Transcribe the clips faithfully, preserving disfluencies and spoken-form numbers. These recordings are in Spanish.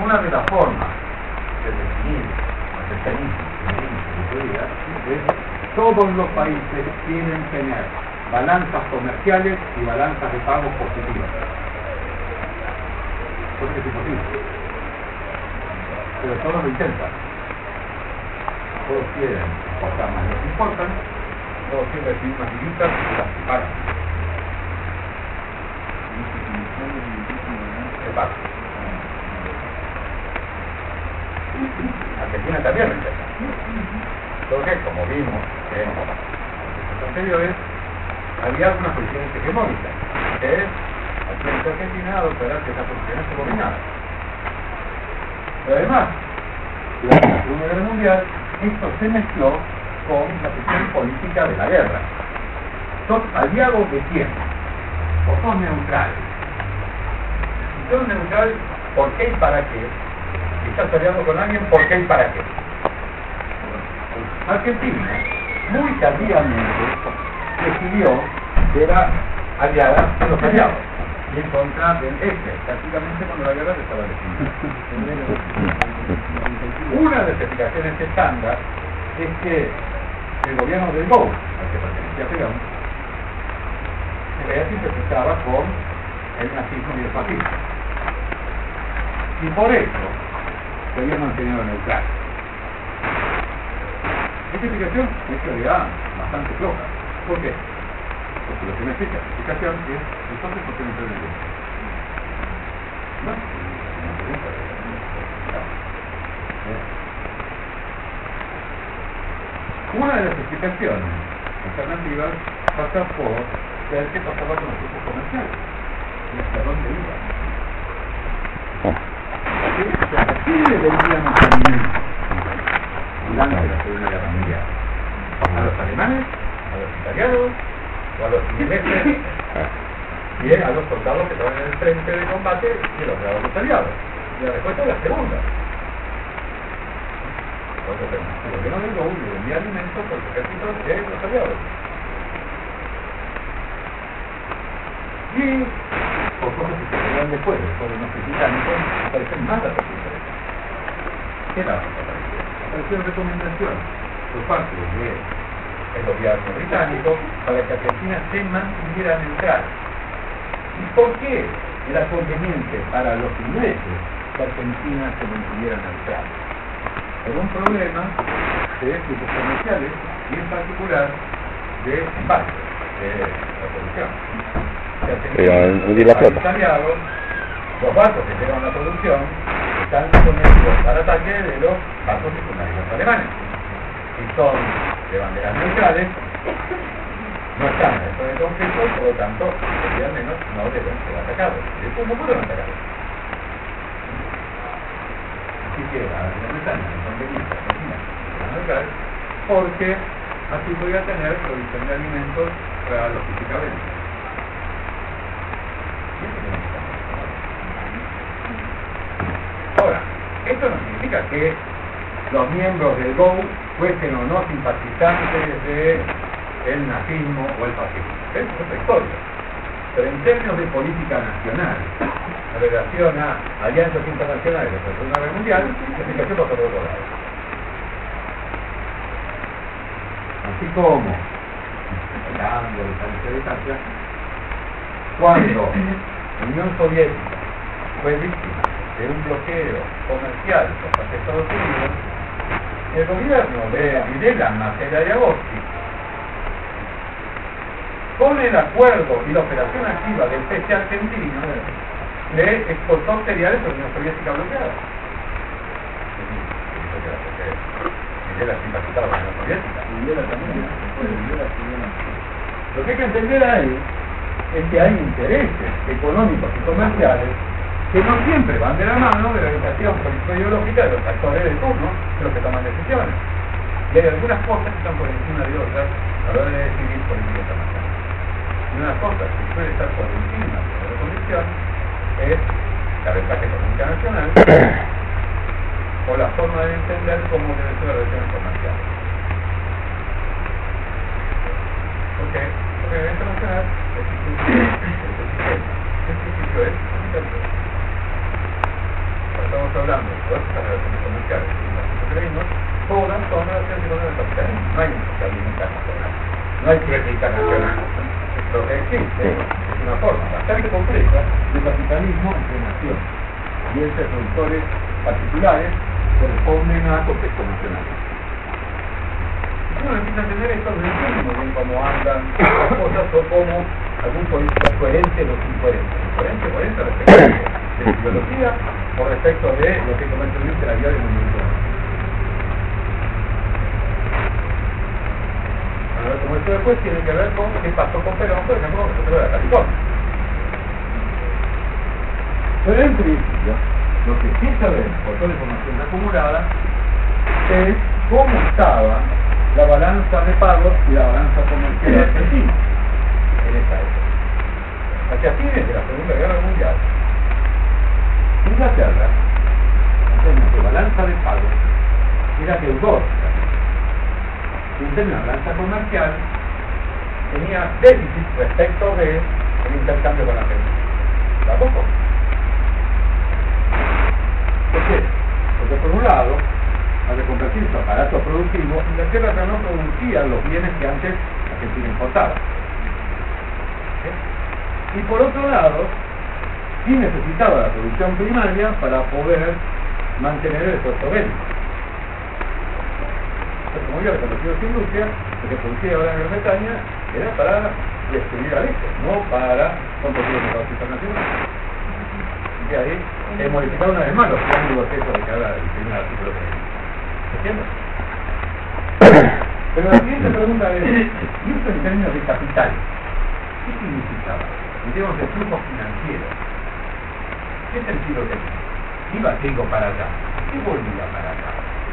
una de las formas de definir capitalismo y seguridad es todos los países tienen que tener balanzas comerciales y balanzas de pagos positivas. Cosa que es imposible. Pero todos lo intentan. Todos quieren exportar más de lo que importan, todos quieren recibir más divisas y las que pagan. Se pagan. Argentina también lo intenta. Solo que, como vimos en los anteriores, había algunas posiciones hegemónicas, que es hacer que Argentina adoptará ciertas posiciones subordinadas. Pero además, durante la Segunda Guerra Mundial, esto se mezcló con la cuestión política de la guerra. ¿Sos aliado de quién? ¿O sos neutral? Si sos neutral, ¿por qué y para qué? Si estás aliado con alguien, ¿por qué y para qué? Argentina, muy tardíamente, decidió que era aliada de los aliados y en contra del este, prácticamente cuando la guerra se estaba definida. Una de las explicaciones estándar es que el gobierno del Gaulle, al que pertenecía Perón, en realidad simpatizaba con el nazismo y el fascismo. Y por eso se había mantenido neutral. Esta explicación es en realidad bastante floja. ¿Por qué? Porque lo que me explica la explicación es entonces por qué no entienden el no, no pregunta una de las explicaciones alternativas pasa por ver qué pasaba con los grupos comerciales y hasta dónde iban. ¿A qué le vendían los alimentos durante la Segunda Guerra Mundial? ¿A los alemanes? ¿A los italianos? ¿O a los ingleses? Y a los soldados que estaban en el frente de combate y los a los aliados. Y la respuesta es la segunda. Porque el gobierno del Gaulle le vendía alimentos por los ejércitos de los aliados. Y por cosas que se crean después, por los británicos, aparecen más las posibilidades. ¿Qué era? Aparecieron recomendaciones por parte del gobierno británico para que Argentina se mantuviera neutral. ¿Y por qué era conveniente para los ingleses que Argentina se mantuviera neutral? Por un problema de flujos comerciales y en particular de embarques, de la producción. Los aliados, los barcos que llevan la producción están sometidos al ataque de los barcos secundarios alemanes. Si son de banderas neutrales, no están dentro del conflicto, por lo tanto, al menos no deben ser atacados. De hecho, no pueden atacar. Así que a Gran Bretaña no conveniente Argentina a neutral, porque así podría tener provisión de alimentos para logísticamente. Ahora, esto no significa que los miembros del G O U fuesen o no simpatizantes del nazismo o el fascismo. Eso es otra historia. Pero en términos de política nacional, en relación a alianzas internacionales de la Segunda Guerra Mundial, la explicación va por otro lado. Así como, hablando de esta distancia, cuando la Unión Soviética fue víctima de un bloqueo comercial por parte de Estados Unidos, el gobierno de Videla, Macera y Agosti, con el acuerdo y la operación activa del P C argentino, le exportó cereales a la Unión Soviética bloqueada. Videla simpatizaba con la Unión Soviética. Videla también. Lo que hay que entender ahí es que hay intereses económicos y comerciales que no siempre van de la mano de la orientación político-ideológica de los actores de turno, de los que toman decisiones. Y hay algunas cosas que están por encima de otras a la hora de decidir política internacional. Y una cosa que puede estar por encima de la condición es la ventaja económica nacional o la forma de entender cómo deben ser las relaciones comerciales. Porque la relación internacional existe un sistema. Este sitio es capitalismo. Tratado estamos hablando de todas estas relaciones comerciales y las que vimos, todas son relaciones con el capitalismo. No hay un socialismo internacional, no hay crédito internacional. Lo que existe es una forma bastante compleja de capitalismo entre naciones y entre productores particulares que responden a contextos nacionales. Si uno empieza a entender esto, no entiende muy bien cómo andan las cosas o cómo algún político coherente o incoherente. Coherente, coherente respecto de su ideología o respecto de lo que comercialmente la vida del mundo. Ahora, como esto después tiene que ver con qué pasó con Perón, por ejemplo, con el petróleo de la California. Pero en principio, lo que sí sabemos por toda la información acumulada es cómo estaba la balanza de pagos y la balanza comercial argentina en esa época. Hacia fines de la Segunda Guerra Mundial, Inglaterra, en términos de balanza de pagos, era deudor. En términos de balanza comercial, tenía déficit respecto del intercambio con la Argentina. ¿Tampoco? ¿Por qué? Porque por un lado, al reconvertir su aparato productivo, Inglaterra ya no producía los bienes que antes Argentina importaba. ¿Sí? Y por otro lado, sí necesitaba la producción primaria para poder mantener el esfuerzo bélico. Entonces, como ya reconvertido su industria, lo que producía ahora en Gran Bretaña era para destruir al este, no para competir en mercados internacionales. Y ahí he modificado una vez más los triángulos estos de cada primer artículo que ¿entiendes? Pero la siguiente pregunta es, ¿y esto en términos de capital? ¿Qué significaba? En términos de flujo financiero, ¿qué sentido tenía? Iba trigo para allá, ¿qué volvía para acá?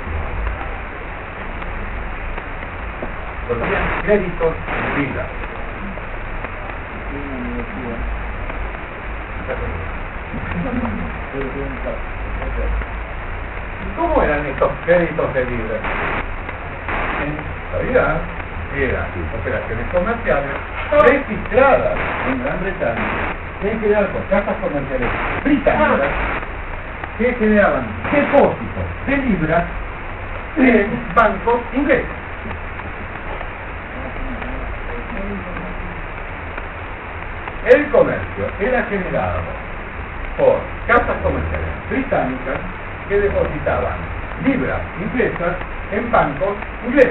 Volvían créditos en vida. ¿Cómo eran estos créditos de libra? En realidad eran operaciones comerciales registradas en Gran Bretaña, en general por casas comerciales británicas, que generaban depósitos de libras en bancos ingleses. El comercio era generado por casas comerciales británicas que depositaban libras inglesas en bancos ingleses.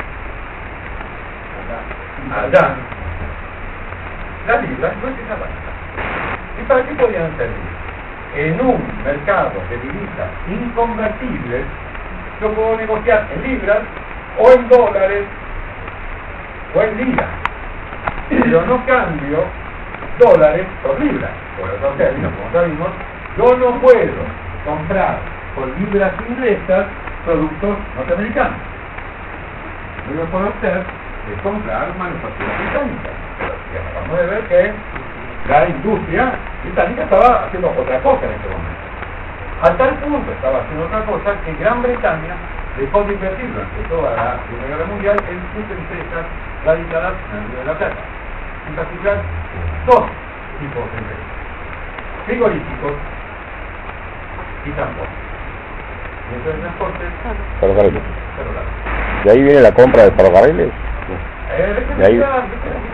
Allá, las libras no se usaban. ¿Y para qué podían servir? En un mercado de divisas inconvertibles, yo puedo negociar en libras o en dólares o en liras, pero no cambio dólares por libras. Por otro término, como sabemos, yo no puedo comprar por libras inglesas productos norteamericanos. Lo que yo puedo hacer es comprar manufacturas británicas. Pero acabamos de ver que la industria británica estaba haciendo otra cosa en este momento. A tal punto estaba haciendo otra cosa que Gran Bretaña dejó de invertir durante toda la Segunda Guerra Mundial en sus empresas radicadas en el Río de la Plata. En particular, dos tipos de empresas: frigoríficos y transporte. Y entonces transporte, ferrocarriles. ferrocarriles. ¿De ahí viene la compra de ferrocarriles? Eh, de ahí. Ah.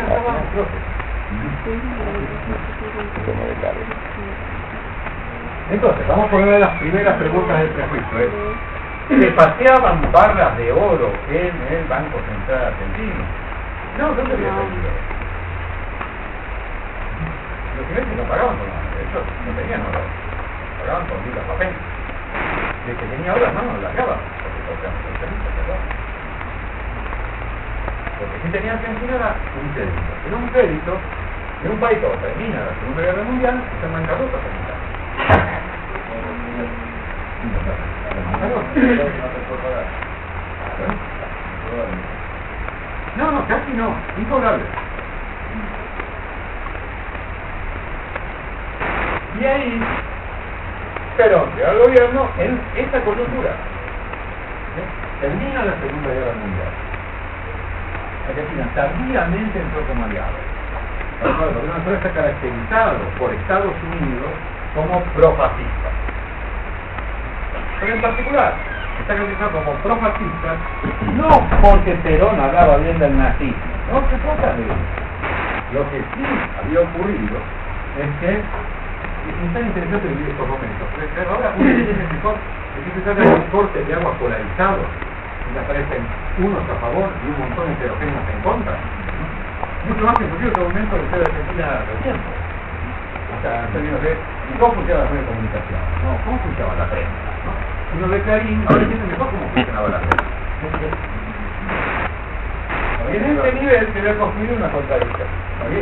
Entonces, vamos a poner las primeras preguntas del prejuicio. ¿eh? ¿Se paseaban barras de oro en el Banco Central Argentino? No, ¿dónde había salido? Los ingleses no pagaban con oro, de hecho, no tenían oro, pagaban con libras papel. El que tenía oro, no, no lo largaba, porque tocaban los socialistas, ¿verdad? Lo que sí tenía Argentina era un crédito. Era un crédito de un país que termina la Segunda Guerra Mundial y se bancarrota sanitaria. No, no, casi no, incobrable. Y ahí, Perón llega al gobierno en esta coyuntura. ¿Sí? Termina la Segunda Guerra Mundial. Argentina tardíamente entró como aliado. El gobierno está caracterizado por Estados Unidos como profascista. pero en particular está calificado como profascista, no porque Perón hablaba bien del nazismo, no se trata de eso. Lo que sí había ocurrido es que es tan interesante vivir estos momentos. Pero ahora uno tiene mejor, es que sale un corte de agua polarizado, y aparecen unos a favor y un montón de heterogéneos en contra. Mucho más que inclusive el momento de ser de Argentina reciente. O sea, en términos de cómo funcionaba la red de comunicación, ¿no? Cómo funcionaba la prensa, ¿no? Uno ve Clarín, ahora entiende mejor cómo funcionaba la prensa. Y en este nivel se ve construir una contradicción. ¿Está bien?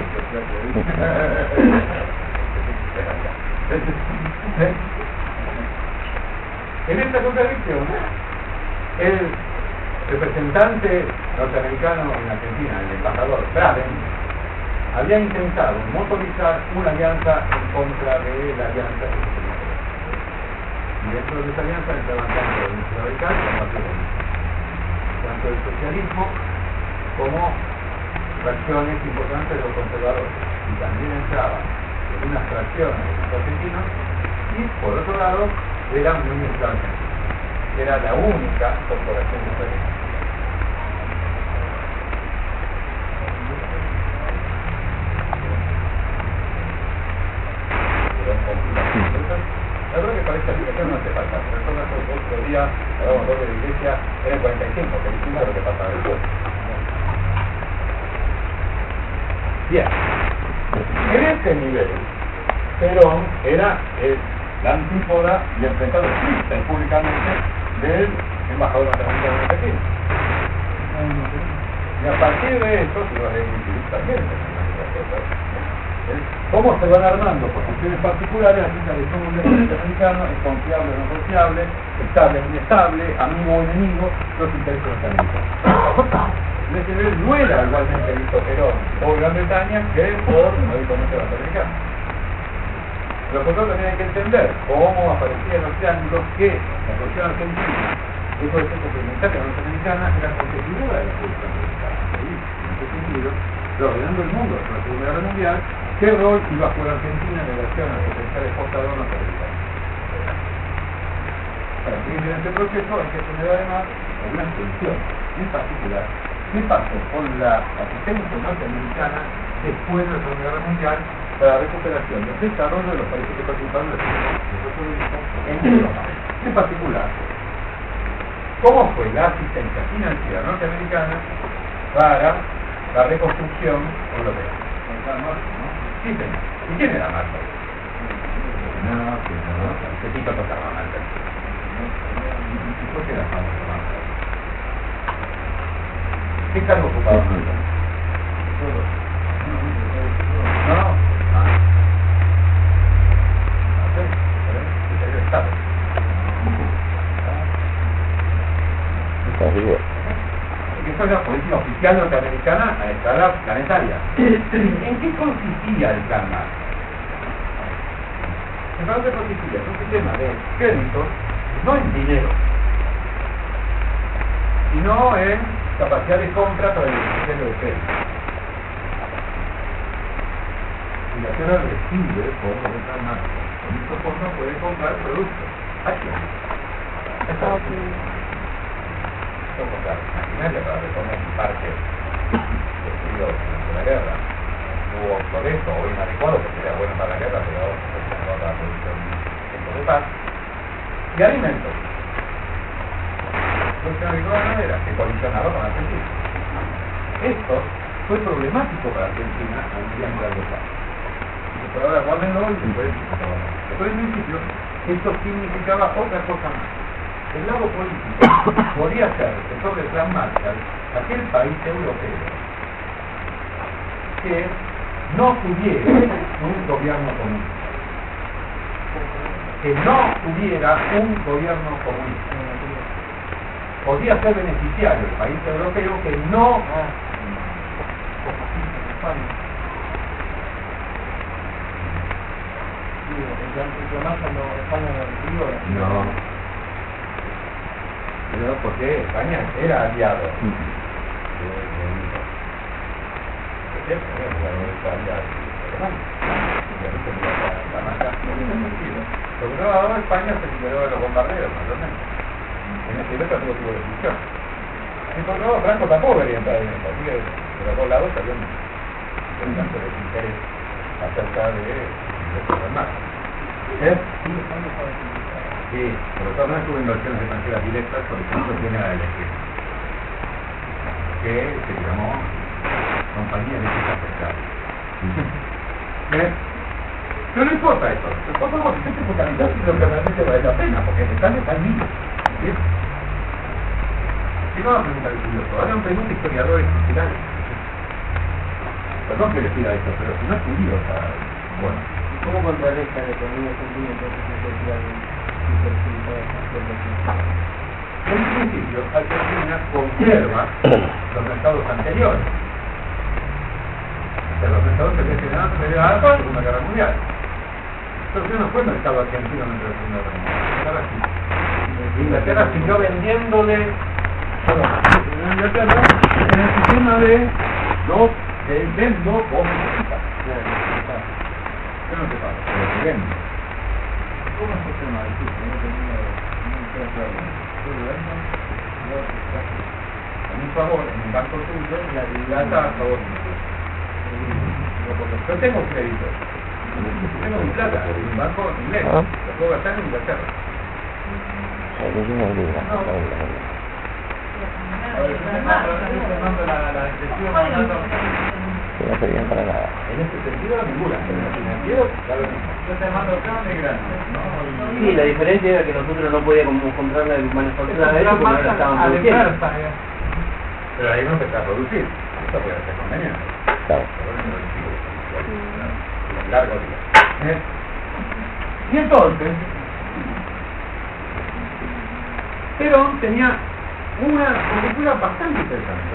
En esta contradicción, el representante norteamericano en Argentina, el embajador Braden, había intentado motorizar una alianza en contra de la alianza que se tenía que ver. Y dentro de esa alianza entraban tanto el radical como el comunista, tanto el socialismo como fracciones importantes de los conservadores, y también entraban algunas fracciones de los argentinos, y por otro lado era muy argentina, era la única corporación diferente. La verdad que para esta explicación no hace falta. Recuerda que el otro día hablábamos de la iglesia en el cuarenta y cinco, que distinto a lo que pasa después. Bien, en este nivel, Perón era el, la antípoda y enfrentado explícita y públicamente del embajador norteamericano en Argentina. Y a partir de eso, se va a decidir también, cómo se van armando por cuestiones particulares acerca de cómo un presidente americano es confiable o no confiable, estable o inestable, amigo o enemigo, los intereses norteamericanos. De ese nivel no era igualmente visto Perón por Gran Bretaña que por habitualmente norteamericano. Pero por tanto también hay que entender cómo aparecían los triángulos que la cuestión argentina, eso de ser complementaria a la norteamericana, era competidora de la cuestión americana. Y en ese sentido, ordenando el mundo tras la Segunda Guerra Mundial, ¿qué rol iba a jugar Argentina en relación al potencial exportador norteamericano? Para seguir en este proceso hay que tener además algunas tensiones, en particular, ¿qué pasó con la asistencia norteamericana después de la Segunda Guerra Mundial para la recuperación y el desarrollo de los países que participaron del socialismo en Europa? En particular, ¿cómo fue la asistencia financiera norteamericana para la reconstrucción europea? Sí, señor. ¿Y quién era Marshall? No, que no, que sí tocaba Marshall. ¿Y por qué era famoso Marshall? ¿Qué cargo ocupaba Marshall? No, no. No sé, secretario de Estado. Está vivo. Esa es la política oficial norteamericana a escala planetaria. ¿En qué consistía el plan Marshall? En realidad consistía en un sistema de créditos, no en dinero, sino en capacidad de compra para el beneficiario de crédito. Y la tierra recibe fondos de plan Marshall. Con estos fondos puede comprar productos, acciones. Esta comprar maquinaria para reponer un parque destruido durante la guerra, hubo obsoleto o inadecuado, que sería bueno para la guerra, pero no para la producción de paz, y alimentos. Funciona de todas maneras, que colisionaba con Argentina. Esto fue problemático para Argentina a un día muy global. Por ahora guárdenlo y después después en principio esto significaba otra cosa más. El lado político podría ser, sobre el plan Marshall, aquel país europeo que no tuviera un gobierno comunista, que no tuviera un gobierno comunista. Podría ser beneficiario el país europeo que no no no, porque España era aliado de, de Europa. Porque era aliado de Alemania. Y a veces la, la marca no tiene sentido. Por Por otro lado, España se liberó de los bombarderos, mayormente. En este momento tuvo tuvo decisión. Y por otro lado, Franco tampoco quería entrar en esto, así que de los dos lados salió un interesante desinterés acerca de ingresos del mar. ¿Eh? Sí, por otro lado, tuvo inversiones extranjeras directas, por ejemplo, tiene a elegir, que se llamó Compañía Eléctrica Central. ¿Eh? Pero no importa eso, nosotros podemos siempre focalizar en lo que realmente vale la pena, porque el detalle está ahí. ¿Sí? Si no, va a preguntar el curioso, ahora un pregunta historiadores culturales. Perdón que les pida esto, pero si no es judío, o sea, bueno. ¿Cómo contrarresta la economía argentina entonces la sociedad En principio, Argentina conserva los mercados anteriores. O sea, los mercados que se generaron antes de la Segunda Guerra Mundial. Pero no fue el mercado argentino en la Segunda Guerra Mundial. Inglaterra siguió vendiéndole a Inglaterra en el sistema de los eh, vendo o me compras. ¿Qué no te pasa? Pero se vende. ¿Cómo es el tema del tipo? No tenía ningún claro. En un favor, en un banco tuyo, la plata a favor mío. Yo tengo crédito. Tengo mi plata en un banco inglés. Lo puedo gastar en Inglaterra. No serían para nada. En este sentido, ninguna. En el financiero, claro que no. Yo te mando acá de grande, ¿no? Sí, la diferencia era que nosotros no podíamos comprar la manufactura de eso porque no la estaban produciendo. Pero ahí no empezó a producir. Esto puede ser conveniente. Claro. Largo día. ¿Eh? Y entonces, Perón tenía una cultura bastante interesante.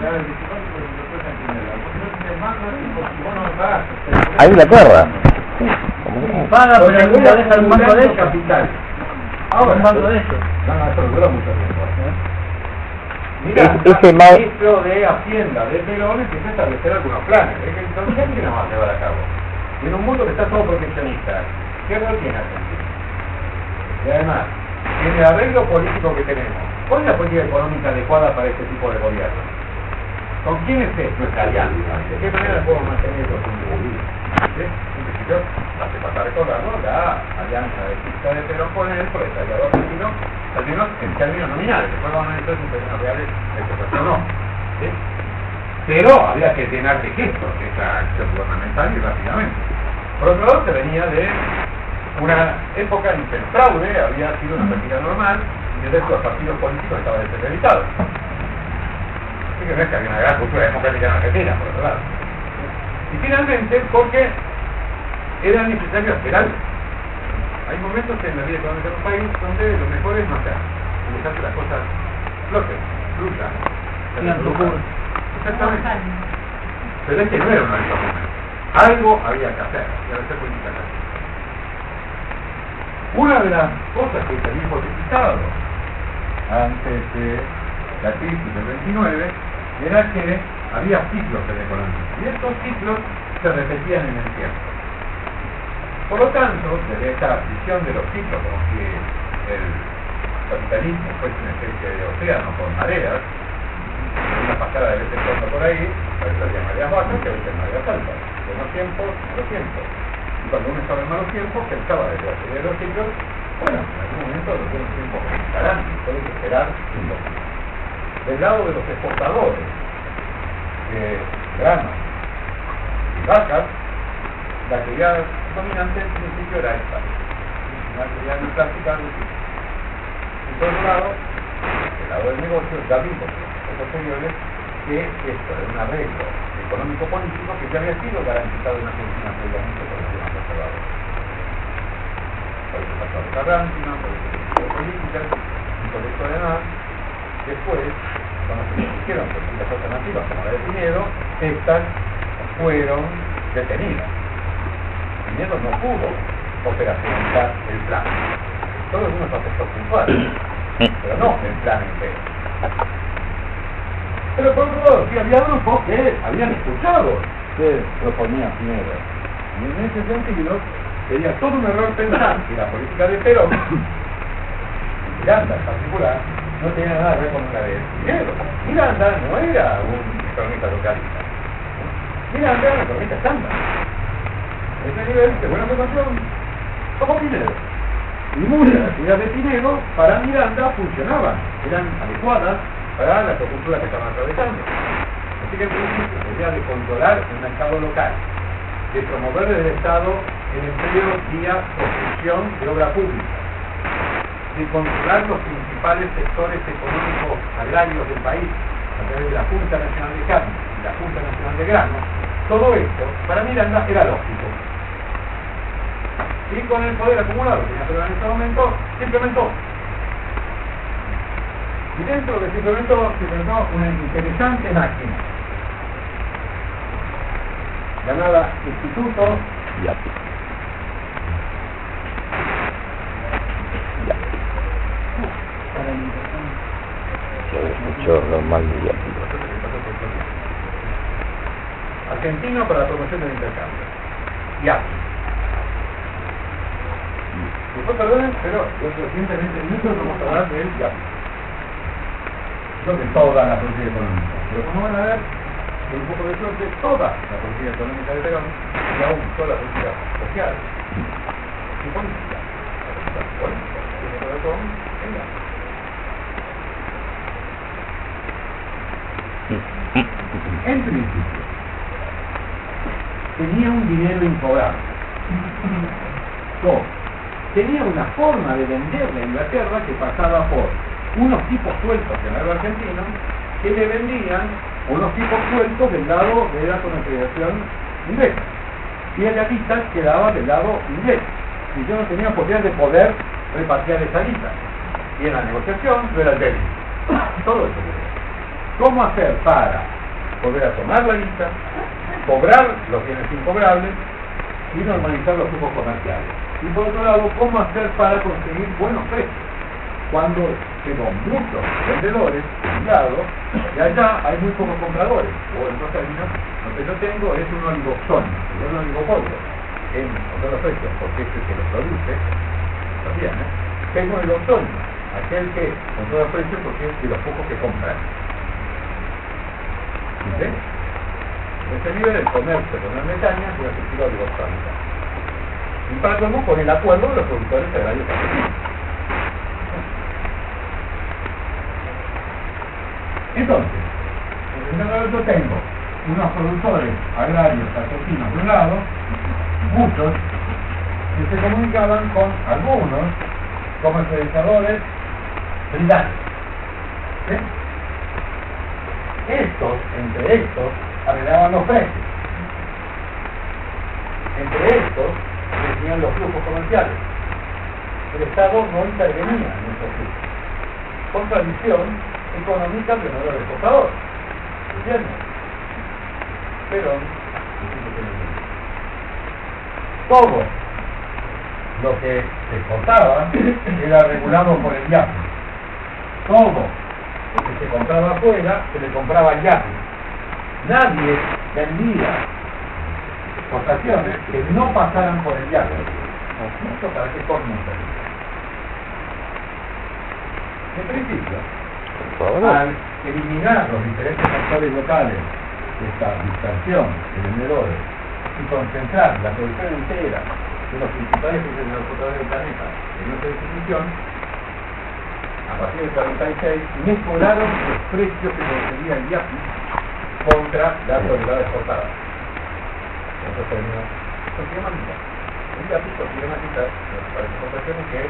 Ahí la tierra. Paga, pero Porque nunca deja el banco de ellos. capital. Ahora, el banco de ellos. No, no, eso duró mucho tiempo. ¿eh? Mira, Es- ese el mal- ministro de Hacienda de Perón empieza a establecer algunos planes. Es que entonces, ¿qué tiene más llevar a cabo? Y en un mundo que está todo proteccionista, ¿qué rol tiene Argentina? Y además, en el arreglo político que tenemos, ¿cuál es la política económica adecuada para este tipo de gobierno? ¿Con quién es nuestra alianza? ¿De qué manera podemos mantener los individuos? ¿Sí? En principio, hace falta recordarlo, la alianza de Pista de Perón con el proletariado argentino, al menos en términos nominales, después vamos a ver en términos reales esto funcionó. ¿Sí? Pero había que llenar de gestos esa acción gubernamental y rápidamente. Por otro lado, se venía de una época en que el fraude había sido una práctica normal y el resto de los partidos políticos estaba desacreditado. Así que no es que había una gran cultura democrática en Argentina, por otro lado. Y finalmente, porque era necesario esperar. Hay momentos en la vida económica de un país donde lo mejor es no hacer, y dejar que las cosas floten, fluyan, se reproduzcan. Exactamente. Pero este no era uno de esos momentos. Algo había que hacer, y había que hacer política acá. Una de las cosas que se había hipotetizado antes de la crisis del veintinueve era que había ciclos en la economía, y estos ciclos se repetían en el tiempo. Por lo tanto, desde esta visión de los ciclos como si el capitalismo fuese una especie de océano con mareas, una pasada de veces en cuando por ahí, a veces había mareas bajas y a veces mareas altas, buenos tiempos, malos tiempos. Y cuando uno estaba en malos tiempos, pensaba desde la teoría de los ciclos, bueno, en algún momento los buenos tiempos estarán, puede esperar un poco. Del lado de los exportadores de granos y vacas, la actividad dominante en principio era esta, una actividad muy clásica del ciclo. Y por otro lado, del lado del negocio, ya vimos en posteriores que esto era un arreglo económico-político que ya había sido garantizado en Argentina previamente por los demás conservadores. Por eso pasó a Carrantina, por eso se políticas, y por eso además, después, cuando se hicieron políticas alternativas como la de Pinedo, estas fueron detenidas. Pinedo no pudo operacionalizar el plan. Todos unos aspectos puntuales, pero no el plan entero. Pero por otro lado, sí había grupos que habían escuchado que proponía Pinedo. Y en ese sentido, sería todo un error pensar que la política de Perón, Miranda en particular, no tenía nada que ver con la de dinero. Miranda no era un economista localista. Miranda era un economista estándar. Ese nivel de buena formación como Pinedo. Y muchas de las ideas de Pinedo para Miranda funcionaban, eran adecuadas para la coyuntura que estaban atravesando. Así que el principio, la idea de controlar el mercado local, de promover desde el Estado el empleo vía construcción de obra pública, de controlar los principales sectores económicos agrarios del país a través de la Junta Nacional de Carne y la Junta Nacional de Grano, todo esto para Miranda era lógico. Y con el poder acumulado que tenía Perón en este momento, se implementó. Y dentro de se implementó, se implementó una interesante máquina llamada Instituto Ya. Ya. Se escuchó normal y ya. Argentino para la promoción del intercambio. Ya. Después perdonen, pero recientemente mucho vamos a hablar del ya. No de toda la política económica, pero como van a ver, con un poco de suerte, toda la política económica de Perón y aún toda la política social y política. La política política tiene que ver con el ya. En principio, tenía un dinero incobrable. Dos, tenía una forma de venderle a Inglaterra que pasaba por unos tipos sueltos del lado argentino que le vendían unos tipos sueltos del lado de la comercialización inglesa. Y el gatista quedaba del lado inglés. Y yo no tenía posibilidad de poder repatriar esa guita. Y en la negociación yo era el débil. Todo eso. ¿Cómo hacer para volver a tomar la guita, cobrar los bienes incobrables y normalizar los flujos comerciales? Y por otro lado, ¿cómo hacer para conseguir buenos precios? Cuando tengo muchos vendedores de un lado y allá hay muy pocos compradores, o en otros términos, lo que yo tengo es un oligopolio, un oligopolio en otros precios, porque es el que los produce, también, ¿eh? Tengo el oligopolio, aquel que controla el precio porque es de los pocos que compran. ¿Sí? En este nivel el comercio con Gran Bretaña es una estructura oligopólica. Y para colmo con el acuerdo de los productores agrarios argentinos. Entonces, en el lado yo tengo unos productores agrarios argentinos de un lado, muchos, que se comunicaban con algunos comercializadores británicos. ¿Sí? Estos, entre estos, arreglaban los precios. Entre estos, definían los flujos comerciales. El Estado no intervenía en esos flujos. Contradicción económica de no del exportador. ¿Entiendes? Pero todo lo que se exportaba era regulado por el I A P. Todo lo que se compraba afuera se le compraba al I A P. Nadie vendía exportaciones que no pasaran por el I A P. ¿Esto para qué forma? En principio, al eliminar los diferentes factores locales de esta dispersión de vendedores y concentrar la producción entera de los principales exportadores del planeta en nuestra distribución, a partir del cuarenta y seis mejoraron los precios que conseguía el I A P I contra la autoridad exportada. En otros términos, consigue más mitad. El I A P I consigue más mitad de las exportaciones que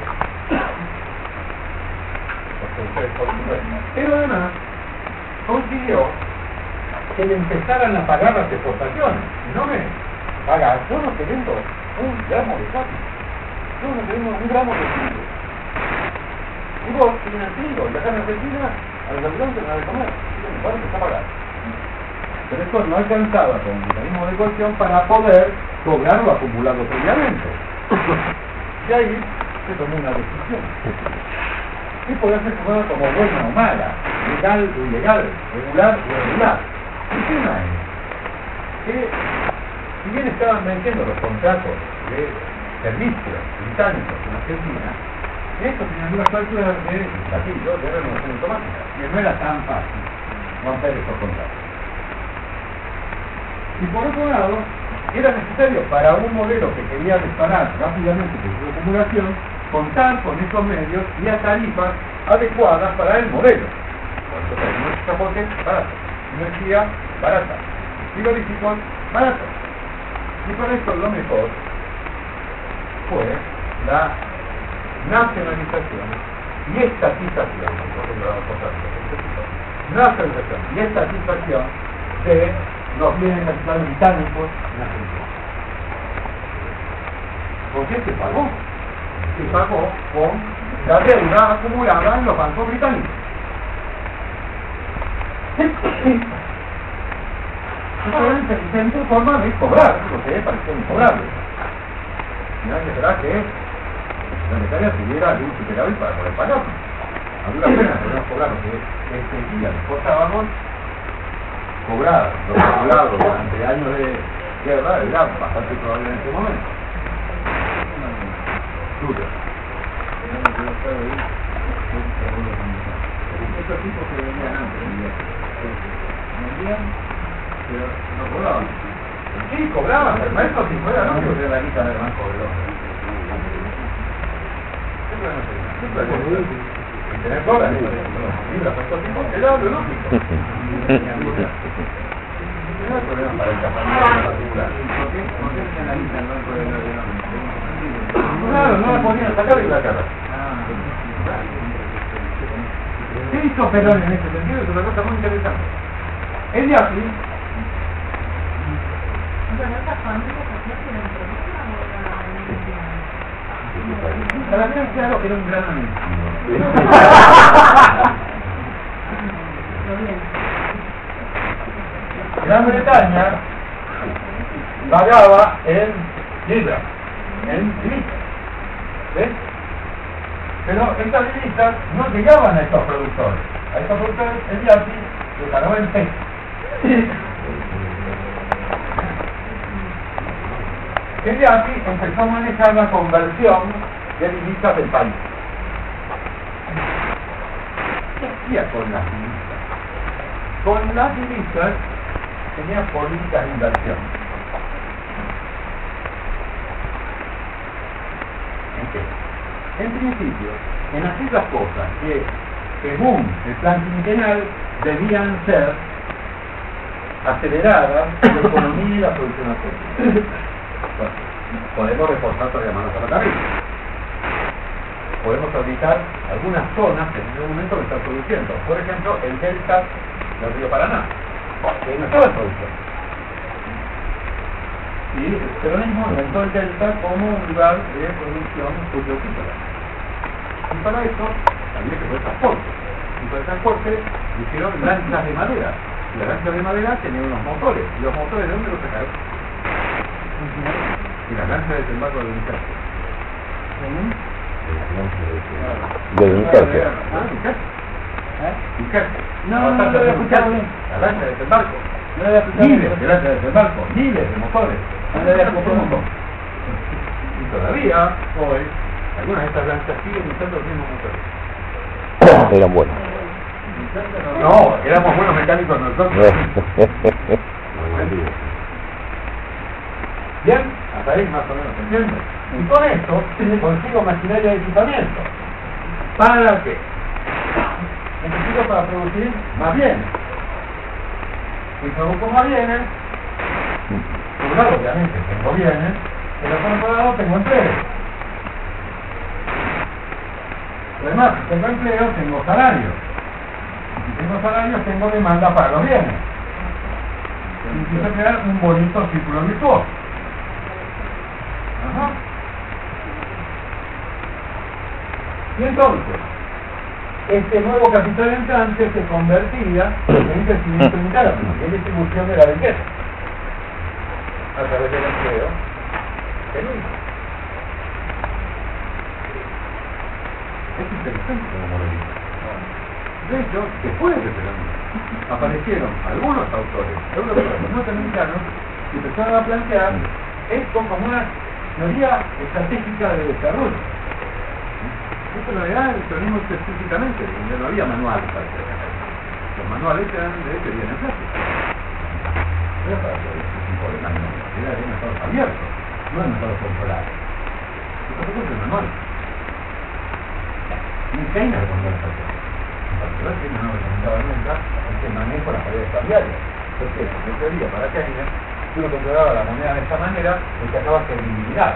pero además consiguió que le empezaran a pagar las exportaciones. No me paga, yo no te vendo un gramo de carne, yo no te vendo un gramo de trigo. Y vos tienes el trigo, y la carne argentina a los habitantes no de comer, y igual te está pagando. Pero esto no alcanzaba con un mecanismo de cohesión para poder cobrar lo acumulado previamente. Y ahí se tomó una decisión. Y podía ser tomada como buena o mala, legal o ilegal, regular o irregular. El tema es que, si bien estaban venciendo los contratos de servicios británicos en Argentina, esto tenía algunas cláusulas de gatillo de renovación automática, y no era tan fácil romper esos contratos. Y por otro lado, era necesario para un modelo que quería disparar rápidamente de su acumulación, contar con esos medios y a tarifas adecuadas para el modelo. Por eso tenemos transporte barato, energía barata, frigoríficos baratos. Y por eso lo mejor fue la nacionalización y estatización, nacionalización y estatización de los bienes nacionales británicos en Argentina. ¿Por qué se pagó? Se pagó con la deuda acumulada en los bancos británicos. Entonces, intentó forma de cobrar, lo que pareció incobrable. Y hay que esperar que la Italia tuviera un superávit para poder pagar. A dura pena debemos cobrar lo que este día exportábamos, cobrar lo acumulado durante años de guerra era bastante probable en ese momento. Tuyo. Estos tipos que venían antes, vendían, pero no cobraban. Sí, cobraban, el maestro si fuera no, porque la lista del banco de los. Y tener dólares, libras, estos tipos, era lo lógico. No hay problema para el casamiento particular. ¿Por qué se analiza el banco de los? Claro, no la podían sacar de la cara. ¿Qué hizo Perón en ese sentido? Es una cosa muy interesante. El de aquí. Para mí es claro que era un gran amigo. Gran Bretaña pagaba en libras, en divisas. ¿Ves? Pero estas divisas no llegaban a estos productores. A estos productores el Yati le ganó en peso. El Yati empezó a manejar la conversión de divisas del país. ¿Qué hacía con las divisas? Con las divisas tenía políticas de inversión. ¿En qué? En principio, en aquellas cosas que, según el plan quinquenal, debían ser aceleradas la economía y la producción argentina. Bueno, podemos reforzar todavía más la ferrocarril. Podemos habilitar algunas zonas que en este momento lo están produciendo. Por ejemplo, el delta del río Paraná, que no estaba en producción. Y el peronismo inventó el delta como un lugar de producción fructícola. Y para eso había que poner transporte. Y para el transporte hicieron lanchas de madera. Y las lanchas de madera tenían unos motores. ¿Y los motores de dónde los sacaron? Y las lanchas de desembarco del Incerce. Del Incerce. Ah, Incerce. Incerce. No, no, no, no había escuchado bien. La lancha de desembarco. No había escuchado bien. Miles de lanchas de desembarco. Miles de motores. No había escuchado bien. Y todavía, hoy, algunas de estas lanchas siguen usando los mismos motores. Eran buenos. No, éramos buenos mecánicos nosotros. Bien, hasta ahí más o menos se entiende. Y con esto consigo maquinaria de equipamiento. ¿Para qué? Necesito para producir más bienes. Si produzco más bienes, por un lado obviamente tengo bienes, pero por otro lado tengo empleo. Además, si tengo empleo, tengo salarios. Y si tengo salarios, tengo demanda para los bienes. Y empiezo a crear un bonito círculo virtuoso. Ajá. Y entonces, este nuevo capital entrante se convertía en crecimiento interno, en distribución de la riqueza, a través del empleo genuino. Es interesante como modelo. De hecho, después de Perón, aparecieron algunos autores europeos norteamericanos que empezaron a plantear esto como una teoría estratégica de desarrollo. Esto en realidad lo tenemos específicamente, donde no había manuales para hacer. Los manuales eran de teoría neoclásica. Pero para todo este tipo de manuales, era de mercados abiertos, no de mercados controlados. Y por supuesto el manual. Ni Keynes recomendó esta cosa. En particular, Keynes no recomendaba nunca este manejo de las paridades cambiarias. ¿Por qué? Porque en teoría, para Keynes, si uno controlaba la moneda de esta manera, le sacaba credibilidad.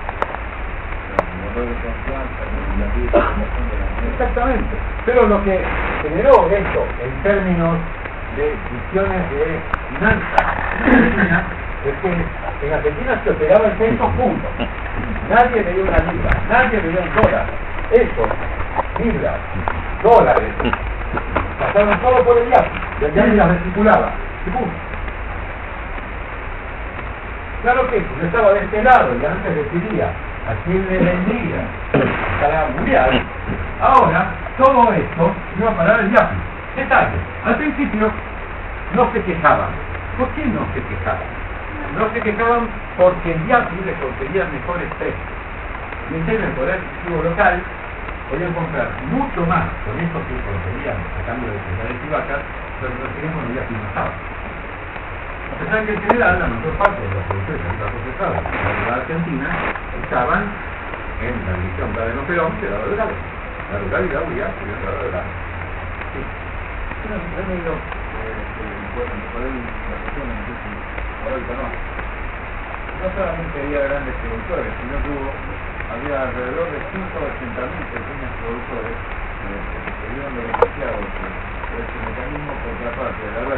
Exactamente, pero lo que generó esto en términos de visiones de finanzas en Argentina es que en Argentina se operaba en pesos puntos, nadie veía una libra, nadie veía un dólar, eso, libras, dólares, pasaron todo por el viaje, y el viaje las recirculaba, y punto. Claro que yo estaba de este lado y antes decidía a quién le vendía para mundial. Ahora, todo esto iba a parar el viaje. Detalle, al principio no se quejaban. ¿Por qué no se quejaban? No se quejaban porque el viaje les conseguía mejores precios. Y en el poder adquisitivo local podían comprar mucho más con estos que conseguían a cambio de cereales y vacas, pero lo conseguían cuando el viaje no estaba. A pesar de que en general la mayor parte de los productores ultraprocesados de la Argentina estaban en la división Gradeno Perón, que era la rural. La ruralidad huía, que era la rural. Sí. Bueno, yo me digo, por ahí la cuestión por hoy no. No solamente había grandes productores, sino que hubo, había alrededor de ciento ochenta mil pequeños productores que se vieron beneficiados por este mecanismo, porque aparte de haber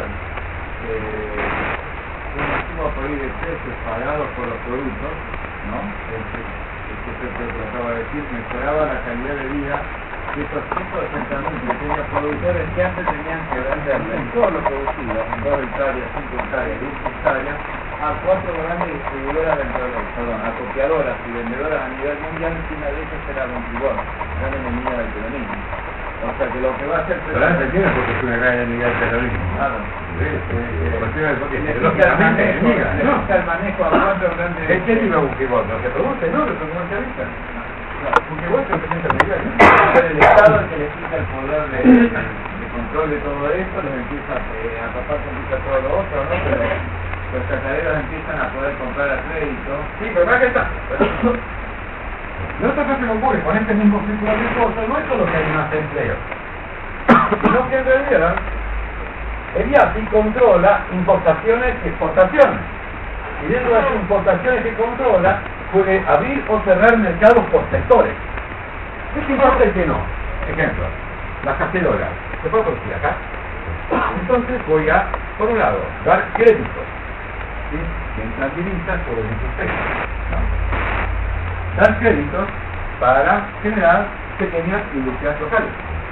un masivo a pedir de precios pagados por los productos, ¿no? Este, este efecto que acaba de decir, mejoraba la calidad de vida de estos ciento ochenta mil pequeños productores que antes tenían que venderle todo lo producido, en dos hectáreas, cinco hectáreas, diez hectáreas, a cuatro grandes distribuidoras dentro de, perdón, a copiadoras y vendedoras a nivel mundial, y una de ellas era Montibón, gran enemiga del peronismo. O sea que lo que va a hacer... Pero ahora se entiende porque es una gran enemiga del peronismo. Claro. Porque lógicamente enemiga, ¿no? El manejo a cuatro grandes... ¿Es que digo Buquebot? Lo que produce, no, lo que comercializa. Buquebot representa el gobierno. El Estado el que le quita el poder de, de control de todo esto, les empieza eh, a tapar con todo lo otro, ¿no? Pero los chacareros empiezan a poder comprar a crédito. Sí, pero acá está. Lo otro que se me ocurre con este mismo círculo de cosas no es solo que hay más empleo, sino que en realidad el I A P I controla importaciones y exportaciones. Y dentro de las importaciones que controla puede abrir o cerrar mercados por sectores. ¿Qué importa el que no? Ejemplo, las cacerolas. ¿Se puede producir acá? Entonces voy a, por un lado, dar créditos. ¿Sí? Que entran divisas por el impuesto. Dar créditos para generar pequeñas industrias locales.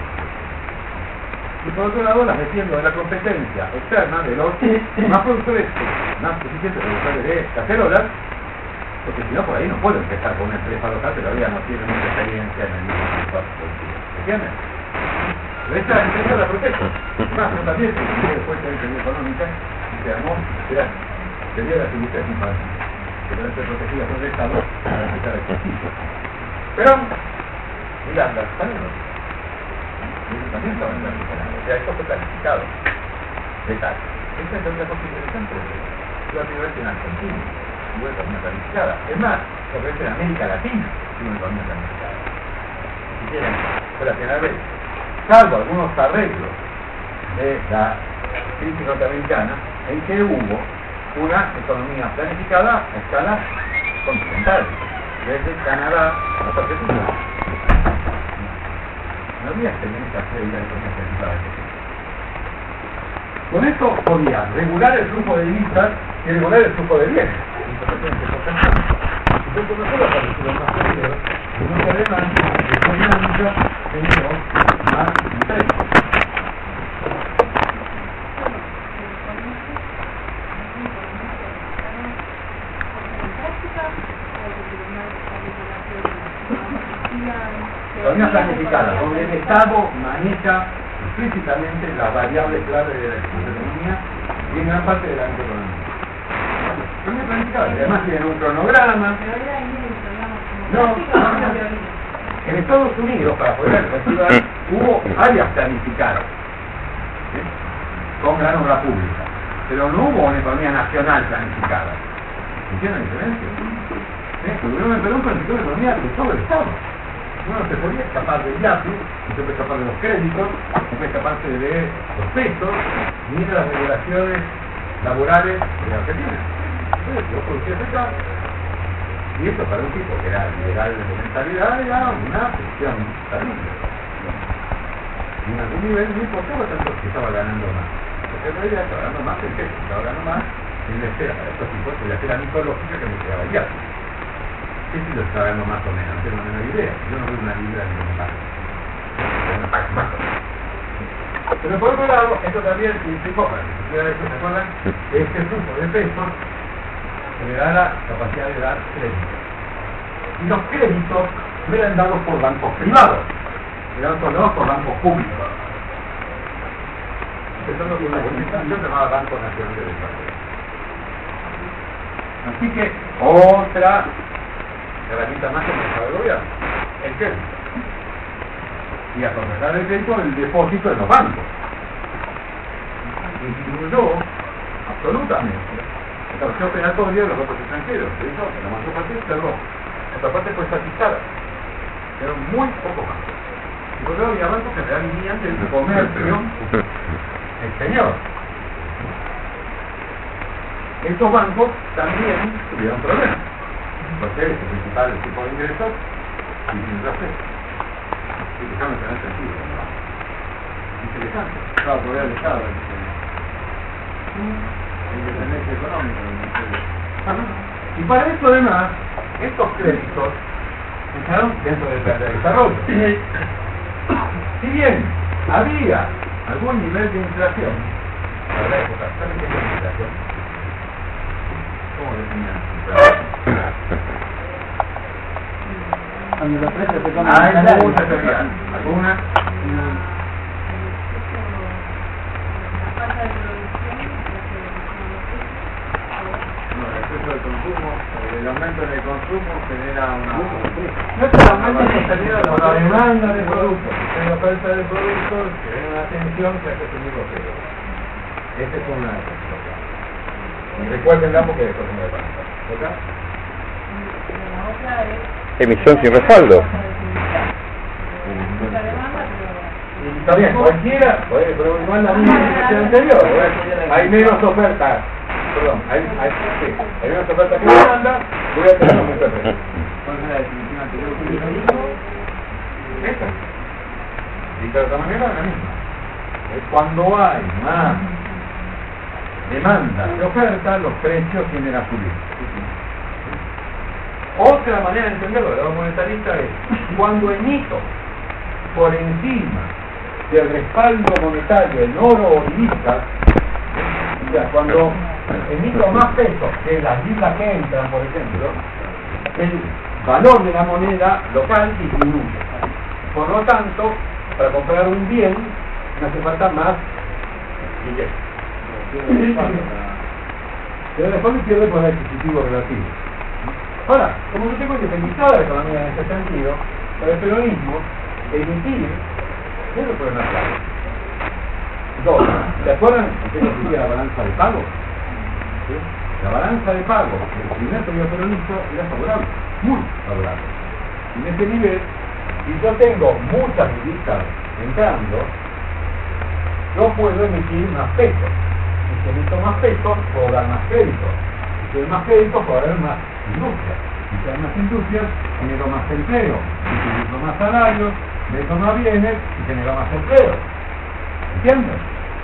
Y por otro lado, las defiendo de la competencia externa de los más productores, más suficientes productores de cacerolas, porque si no, por ahí no puedo empezar con una empresa local, pero todavía no tiene mucha experiencia en el mismo sector productivo. ¿Entienden? Pero esta empresa la protege. Más, no también, que después de la ingeniería económica, y se llamó, era, sería las industrias infantiles, que deben ser protegidas por el Estado para empezar a existir. Pero, mirad, las españolas, ellos también estaban planificados, o sea, esto fue planificado. Detalle. Esta es otra cosa interesante. Yo la primera vez en Argentina, tuve economía planificada. Es más, la primera vez en América Latina, tuve una economía planificada. Si quieren, fue la primera vez. Salvo algunos arreglos de la crisis norteamericana, en que hubo una economía planificada a escala continental, desde Canadá hasta Argentina. No había experiencia previa de economía planificada. Con esto podía regular el flujo de divisas y regular el flujo de bienes. Entonces no solo apareció más dinero, sino que además de esa dinámica generó más intereses. Economía planificada, donde el Estado maneja explícitamente las variables clave de la economía y en gran parte de la economía. Economía planificada. Y además tienen un cronograma. No, en Estados Unidos, para poder reactivar, hubo áreas planificadas, ¿sí? Con gran obra pública, pero no hubo una economía nacional planificada. ¿Entienden la diferencia? ¿Sí? El gobierno de Perú planificó la economía de todo el Estado. Uno no se podía escapar del IAPI, no se puede escapar de los créditos, no puede escaparse de los pesos, ni de las regulaciones laborales de la Argentina. Entonces, yo producía acá. Y esto para un tipo que era liberal de mentalidad era una presión terrible. Y en algún nivel no importaba tanto que estaba ganando más. Porque en realidad estaba ganando más el que estaba ganando más en la esfera para estos tipos de la esfera mitológica que me quedaba ya. ¿Qué si lo estaba ganando más o menos? No tengo la menor idea. Yo no veo una libra ni una paga. Una paga más o menos. Pero por otro lado, esto también significó, para que ustedes se acuerdan, que este flujo de pesos se le da la capacidad de dar créditos. Y los créditos no eran dados por bancos privados, eran dados por bancos públicos. Empezando con una organización llamada Banco Nacional de Desarrollo. Así que, otra herramienta más que maneja el gobierno, el crédito. Y a contratar el crédito el depósito de los bancos. Incluyó absolutamente la capacidad operatoria de los bancos extranjeros. De hecho, la mayor parte cerró. Esta parte fue estatizada. Eran muy pocos bancos. Y por luego había bancos que en realidad vivían del comercio exterior. Estos bancos también tuvieron problemas. Porque es el principal tipo de ingresos y sin trasero. Y déjame tener sentido, ¿no? Interesante. Claro, por el Estado. Independencia económica. Y para esto además, estos créditos estaban dentro del plan de desarrollo. Si bien había algún nivel de inflación, para la época, ¿saben qué es la inflación? ¿Cómo definían inflación? Cuando los precios se comen Hay salario. muchas teorías. Algunas No, el exceso de consumo, el aumento en el consumo genera una... no es el aumento sostenido por la demanda de productos. Si hay oferta de productos, que hay una tensión que hace subir los precios. Esta es una de las cosas. Y recuérdenla porque después me voy a pasar. ¿Ok? Emisión sin respaldo. Está bien, cualquiera, oye, pero igual la misma situación anterior, ¿eh? Hay menos ofertas, perdón, hay, hay, sí, hay menos ofertas que demanda, voy a tener mucho precio. ¿Cuál fue la definición anterior? Esta. Y de otra manera la misma. Es cuando hay más demanda que oferta, los precios tienden a subir. Otra manera de entenderlo de lado monetarista es cuando emito por encima del respaldo monetario en oro o divisas, o sea, cuando emito más pesos que las libras que entran, por ejemplo, el valor de la moneda local disminuye. Por lo tanto, para comprar un bien no hace falta más billetes. Pero después pierde poder adquisitivo relativo. Ahora, como yo tengo independizada la economía en este sentido, para el peronismo, emitir es el problema clave. Dos, ¿se acuerdan de qué consistía la balanza de pago? ¿Sí? La balanza de pago del primer periodo peronista era favorable, muy favorable. Y en este nivel, si yo tengo muchas divisas entrando, yo puedo emitir más pesos. Y si emito más pesos, puedo dar más créditos. Y si hay más créditos, puedo dar más industrias. Y si hay más industrias, genero más empleo. Y si genero más salarios, vendo más bienes y genero más empleo. ¿Entiendes?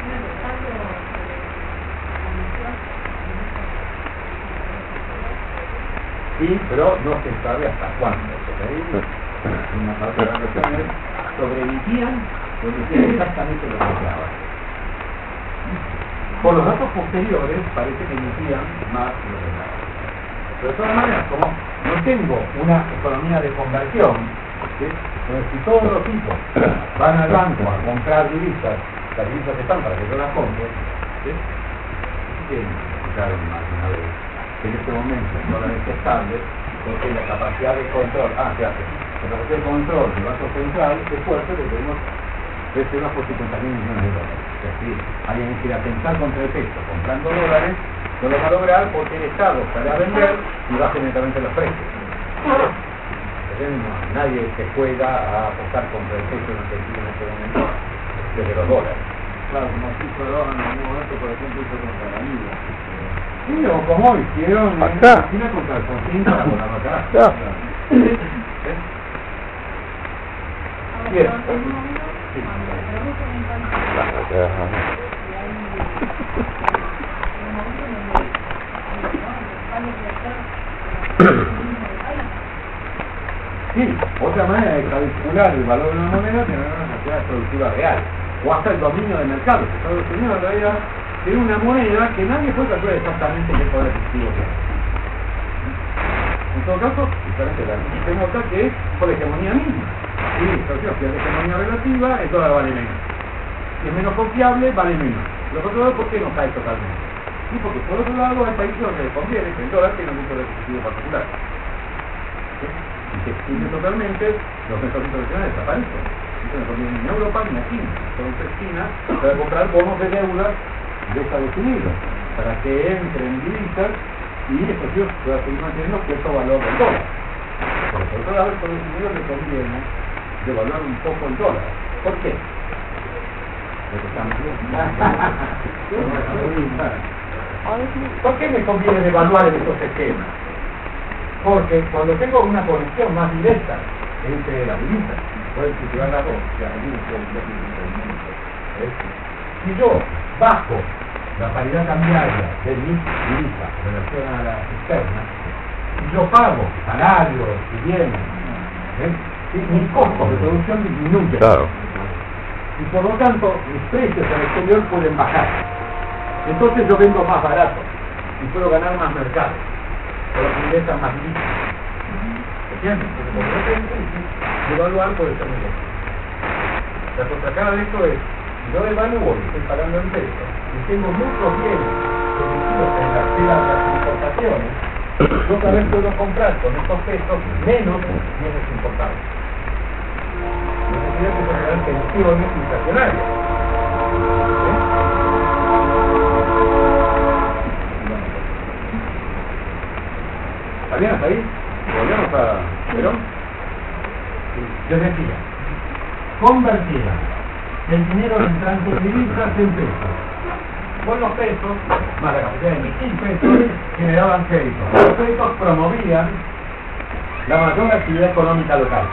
Sí, pero no se sabe hasta cuándo. Una parte de las cuestiones sobrevivían lo que decían exactamente lo que hablaban. Por los datos posteriores parece que emitían más de lo que hablaban. Pero de todas maneras, como no tengo una economía de conversión, ¿sí? Entonces si todos los tipos van al banco a comprar divisas, las divisas están para que yo las compre, ¿sí? Así que explicaron más de una vez que en este momento el dólar es estable, porque la capacidad de control, ah, se hace, la capacidad de control del Banco Central es fuerte, porque tenemos reservas por cincuenta mil millones de dólares. Es decir, alguien que quiera pensar contra el peso comprando dólares, no lo va a lograr porque el Estado sale a vender y baja inmediatamente los precios. No, nadie se juega a apostar contra el peso en Argentina en este momento desde los dólares. Claro, como si fuera en algún momento, por ejemplo, hizo contra la libra. Sí, o como hicieron en Acá. Argentina contra el Alfonsín para volarlo acá. Ya. ¿Eh? Bien. Sí. Sí, otra manera de calcular el valor de una moneda es tener una capacidad productiva real, o hasta el dominio del mercado. Estados Unidos en realidad tiene una moneda que nadie puede calcular exactamente qué poder adquisitivo tiene. En todo caso, diferente la se nota que es por hegemonía misma. Sí, Estados Unidos tiene hegemonía relativa, el dólar vale menos. Si es menos confiable, vale menos. Los otros lados, ¿por qué no cae totalmente? Sí, porque por otro lado hay países donde les conviene que el dólar tiene un poder adquisitivo particular. ¿Sí? Y se extiende totalmente, los mercados internacionales desaparecen. No se conviene ni a Europa ni a China. Entonces China puede comprar bonos de deuda de Estados Unidos para que entre en divisas y Estados Unidos pueda seguir manteniendo cierto valor del dólar. Pero por otro lado, a Estados Unidos le conviene devaluar un poco el dólar. ¿Por qué? ¿Por qué me conviene devaluar en estos esquemas? Porque cuando tengo una conexión más directa entre las divisas, puedo situar la dos, si yo bajo la paridad cambiaria de mi divisa en relación a la externa, si yo pago salarios y bienes, ¿eh? ¿Sí? Mis costos de producción disminuyen. Claro. Y por lo tanto, mis precios al exterior pueden bajar. Entonces yo vendo más barato y puedo ganar más mercado, por lo que ingresan más divisas. ¿Entiendes? Porque por lo tanto, devaluar puede ser mejor. La contracara de esto es, si yo devalúo y estoy pagando en pesos, y tengo muchos bienes producidos en las filas de las importaciones, yo cada vez puedo comprar con estos pesos menos bienes importados. Necesidad de generar tensiones inflacionarias. ¿Eh? ¿Está bien hasta ahí? ¿Volvemos a Perón? Yo decía, convertir el dinero entrante en divisas en pesos. Con los pesos, más la capacidad de emitir pesos, generaban créditos. Los créditos promovían la mayor actividad económica local.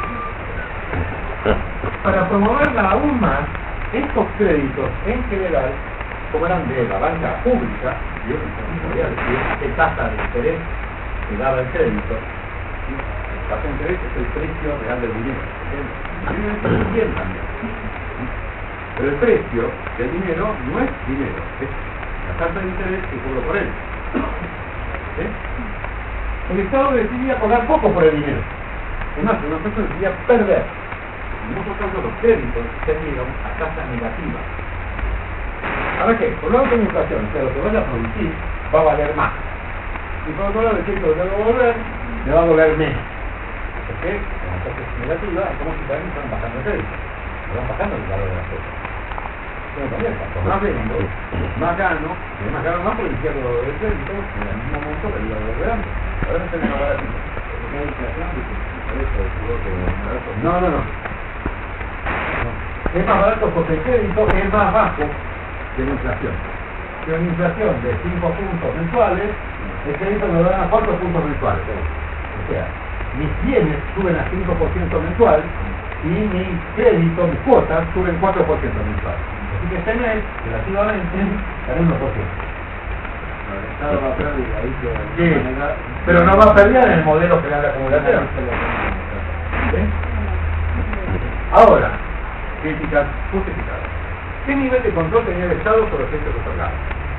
Para promoverla aún más, estos créditos en general, como eran de la banca pública, y eso podría decir qué tasa de interés que daba el crédito, la tasa de interés es el precio real del dinero. El dinero es bien también. Pero el precio del dinero no es dinero, es la tasa de interés que cobro por él. ¿Sí? El Estado decidía cobrar poco por el dinero. Es más, el Estado decidía perder. En muchos casos los créditos se dieron a tasa negativa. ¿Ahora qué? Por un lado tengo inflación, o sea, lo que vaya a producir va a valer más. Y por otro lado el crédito que tengo que volver me va a doler menos. ¿Por qué? Con la tasa negativa es como si también están bajando el crédito. Me van bajando el valor de las cosas. Pero también, cuanto más vendo, más gano, y más gano más por el izquierdo del crédito, en el mismo momento que iba a volver antes. Ahora no tenemos ahora sí. No, no, no. Es más barato porque el crédito es más bajo que la inflación. Si una inflación de cinco puntos mensuales, el crédito me da a cuatro puntos mensuales. O sea, mis bienes suben a cinco por ciento mensual y mi crédito, mis cuotas, suben cuatro por ciento mensual. Así que este mes, relativamente, gané uno por ciento. El Estado va a perder ahí que... Sí, pero no va a perder en el modelo general de acumulación. ¿Sí? Ahora, críticas justificadas. ¿Qué nivel de control tenía el Estado sobre los precios otorgados?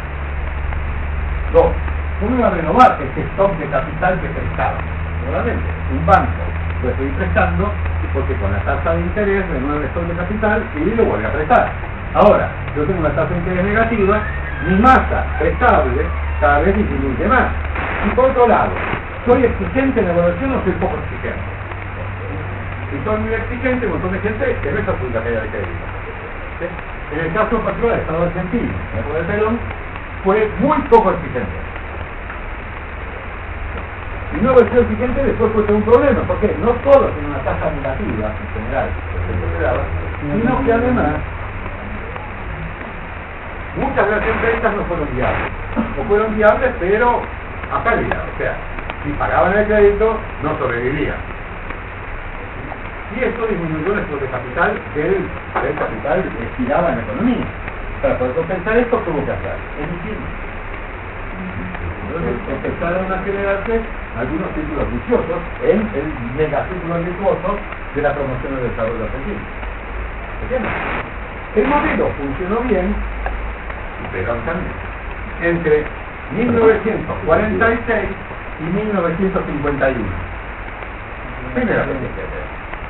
Dos, ¿cómo iba a renovar este stock de capital que prestaba? Seguramente, un banco lo estoy prestando porque con la tasa de interés renueva el stock de capital y lo vuelve a prestar. Ahora, yo tengo una tasa de interés negativa, mi masa prestable cada vez disminuye más. Y por otro lado, ¿soy exigente en la evaluación o soy poco exigente? Si soy muy exigente, un montón de gente que no está su carrera de crédito. ¿Sí? En el caso particular del Estado argentino, en la época de Perón, fue muy poco exigente. Y no haber sido exigente después puede ser un problema, porque no solo tiene una tasa negativa en general, sino que además muchas de las empresas no fueron viables, o fueron viables pero a pérdida, o sea, si pagaban el crédito no sobrevivían. Y esto disminuyó el esfuerzo de capital del, del capital que giraba en la economía. Para poder compensar esto, tuvo que hacer emitir. Entonces empezaron a generarse algunos títulos viciosos en el megacírculo virtuoso de la promoción del desarrollo argentino. ¿Entiendes? El modelo funcionó bien, y Perón también, entre mil novecientos cuarenta y seis y mil novecientos cincuenta y uno. Primera vez.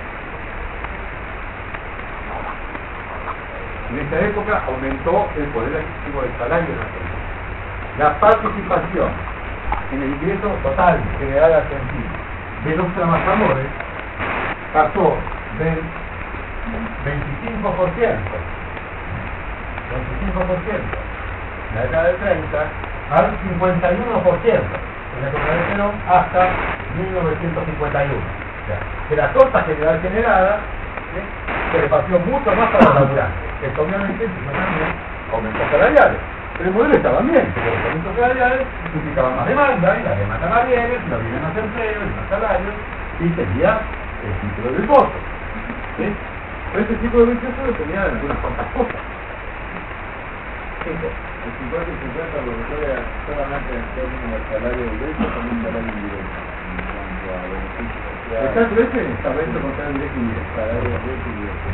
En esta época aumentó el poder adquisitivo del salario nacional. La participación en el ingreso total general argentino de los trabajadores pasó del veinticinco por ciento, veinticinco por ciento en la década del treinta al cincuenta y uno por ciento en la época de Perón hasta mil novecientos cincuenta y uno. O sea, que la torta general generada ¿sí? se repartió mucho más para los laburantes. Esto obviamente también aumentos salariales. Pero el modelo estaba bien, porque los aumentos salariales implicaban más demanda, y la demanda más bienes, y la bienes más empleo, y más salarios, y tenía el ciclo del voto. ¿Sí? Pero este ciclo de vicioso dependía de algunas cuantas cosas. Cinco. El cincuenta y cincuenta voluntarias solamente en términos del salario directo con un salario indirecto. En cuanto a beneficios sociales. El caso ese está dentro con salario directo y indirecto. Salario directo y indirecto.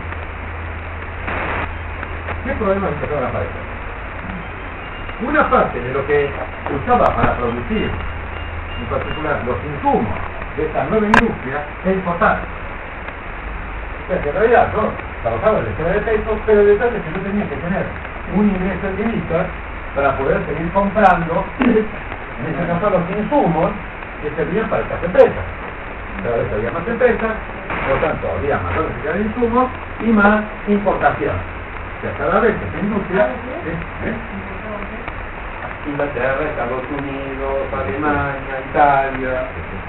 ¿Qué problemas empezaron a aparecer? Una parte de lo que se usaba para producir, en particular los insumos de esta nueva industria, es importar. O sea, que en realidad yo trabajaba en la escala de pesos, pero el detalle es que yo tenía que tener un ingreso en divisas para poder seguir comprando, en este caso, los insumos que servían para estas empresas. Cada vez había más empresas, por tanto había mayor necesidad de insumos y más importación. O sea, cada vez que esta industria ¿eh? ¿Eh? Inglaterra, Estados Unidos, Alemania, Italia,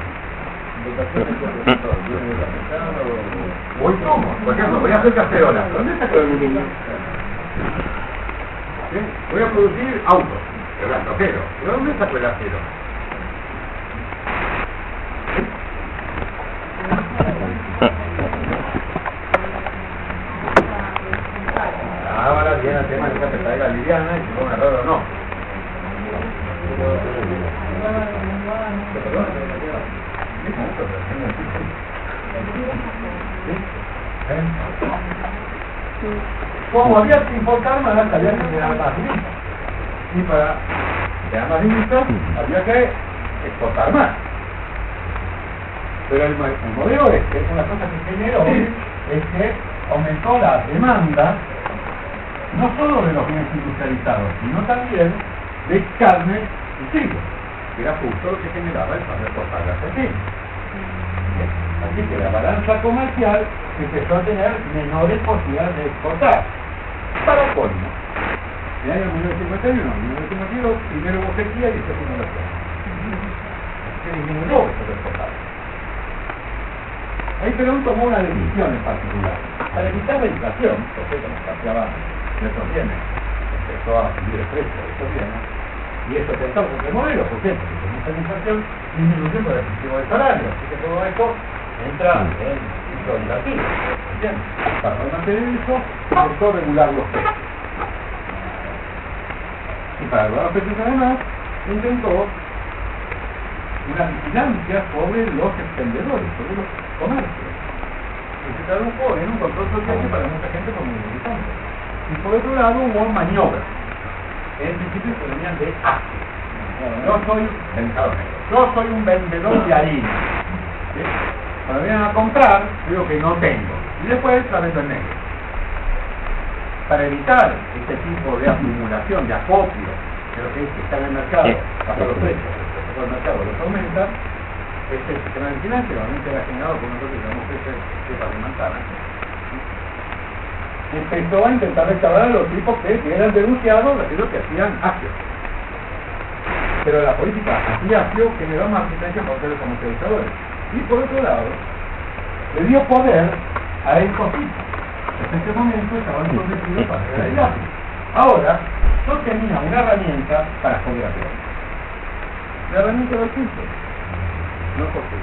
o insumos, por ejemplo, voy a hacer cacerolas. ¿Dónde está todo el mundo? ¿Sí? Voy a producir autos, el acero. ¿De dónde sacó el acero? Ahora viene el tema de que se traiga liviana y si fue un error o no. Como había que importar más, había que generar más divisas. Y para generar más divisas, había que exportar más. Pero el, el modelo este, una cosa que generó, es que aumentó la demanda, no solo de los bienes industrializados, sino también de carne y trigo, que era justo lo que generaba el pan de exportar de Argentina. Así que la balanza comercial empezó a tener menores posibilidades de exportar. Para colmo, en el año mil novecientos cincuenta y uno, mil novecientos cincuenta y dos, primero hubo sequía y después inundación. Se disminuyó eso de exportar. Ahí Perón tomó una decisión en particular. Para evitar la inflación, porque como cambiaban nuestros bienes, empezó a subir el precio de estos bienes, y eso tentó con el modelo, ¿por qué? Porque con mucha inflación disminuyendo el efectivo de salario. Así que todo esto entra en ciclo negativo. ¿Entiendes? Para no mantener eso, empezó a regular los precios. Y para regular los precios además, intentó una vigilancia sobre los expendedores, sobre los comercios. Que se tradujo en un control social que para mucha gente fue muy importante. Y por otro lado hubo maniobras. En principio se venían de actos. Yo soy vendedor negro. Yo soy un vendedor de harina. ¿Sí? Cuando vienen a comprar, digo que no tengo. Y después la vendo en negro. Para evitar este tipo de acumulación, de acopio de lo que está en el mercado, bajo los precios, por el mercado los aumenta, este sistema de vigilancia normalmente era generado por nosotros que llamamos cepas de manzana. Empezó a intentar restaurar a los tipos que, que eran denunciados de aquellos que hacían asio. Pero la política anti-asio generó más resistencia por ser los comercializadores. Y por otro lado, le dio poder a Ecofito. En este momento estaban protegidos para hacer el asio. Ahora, yo tenía una herramienta para joder a todos. La herramienta del punto. No por qué.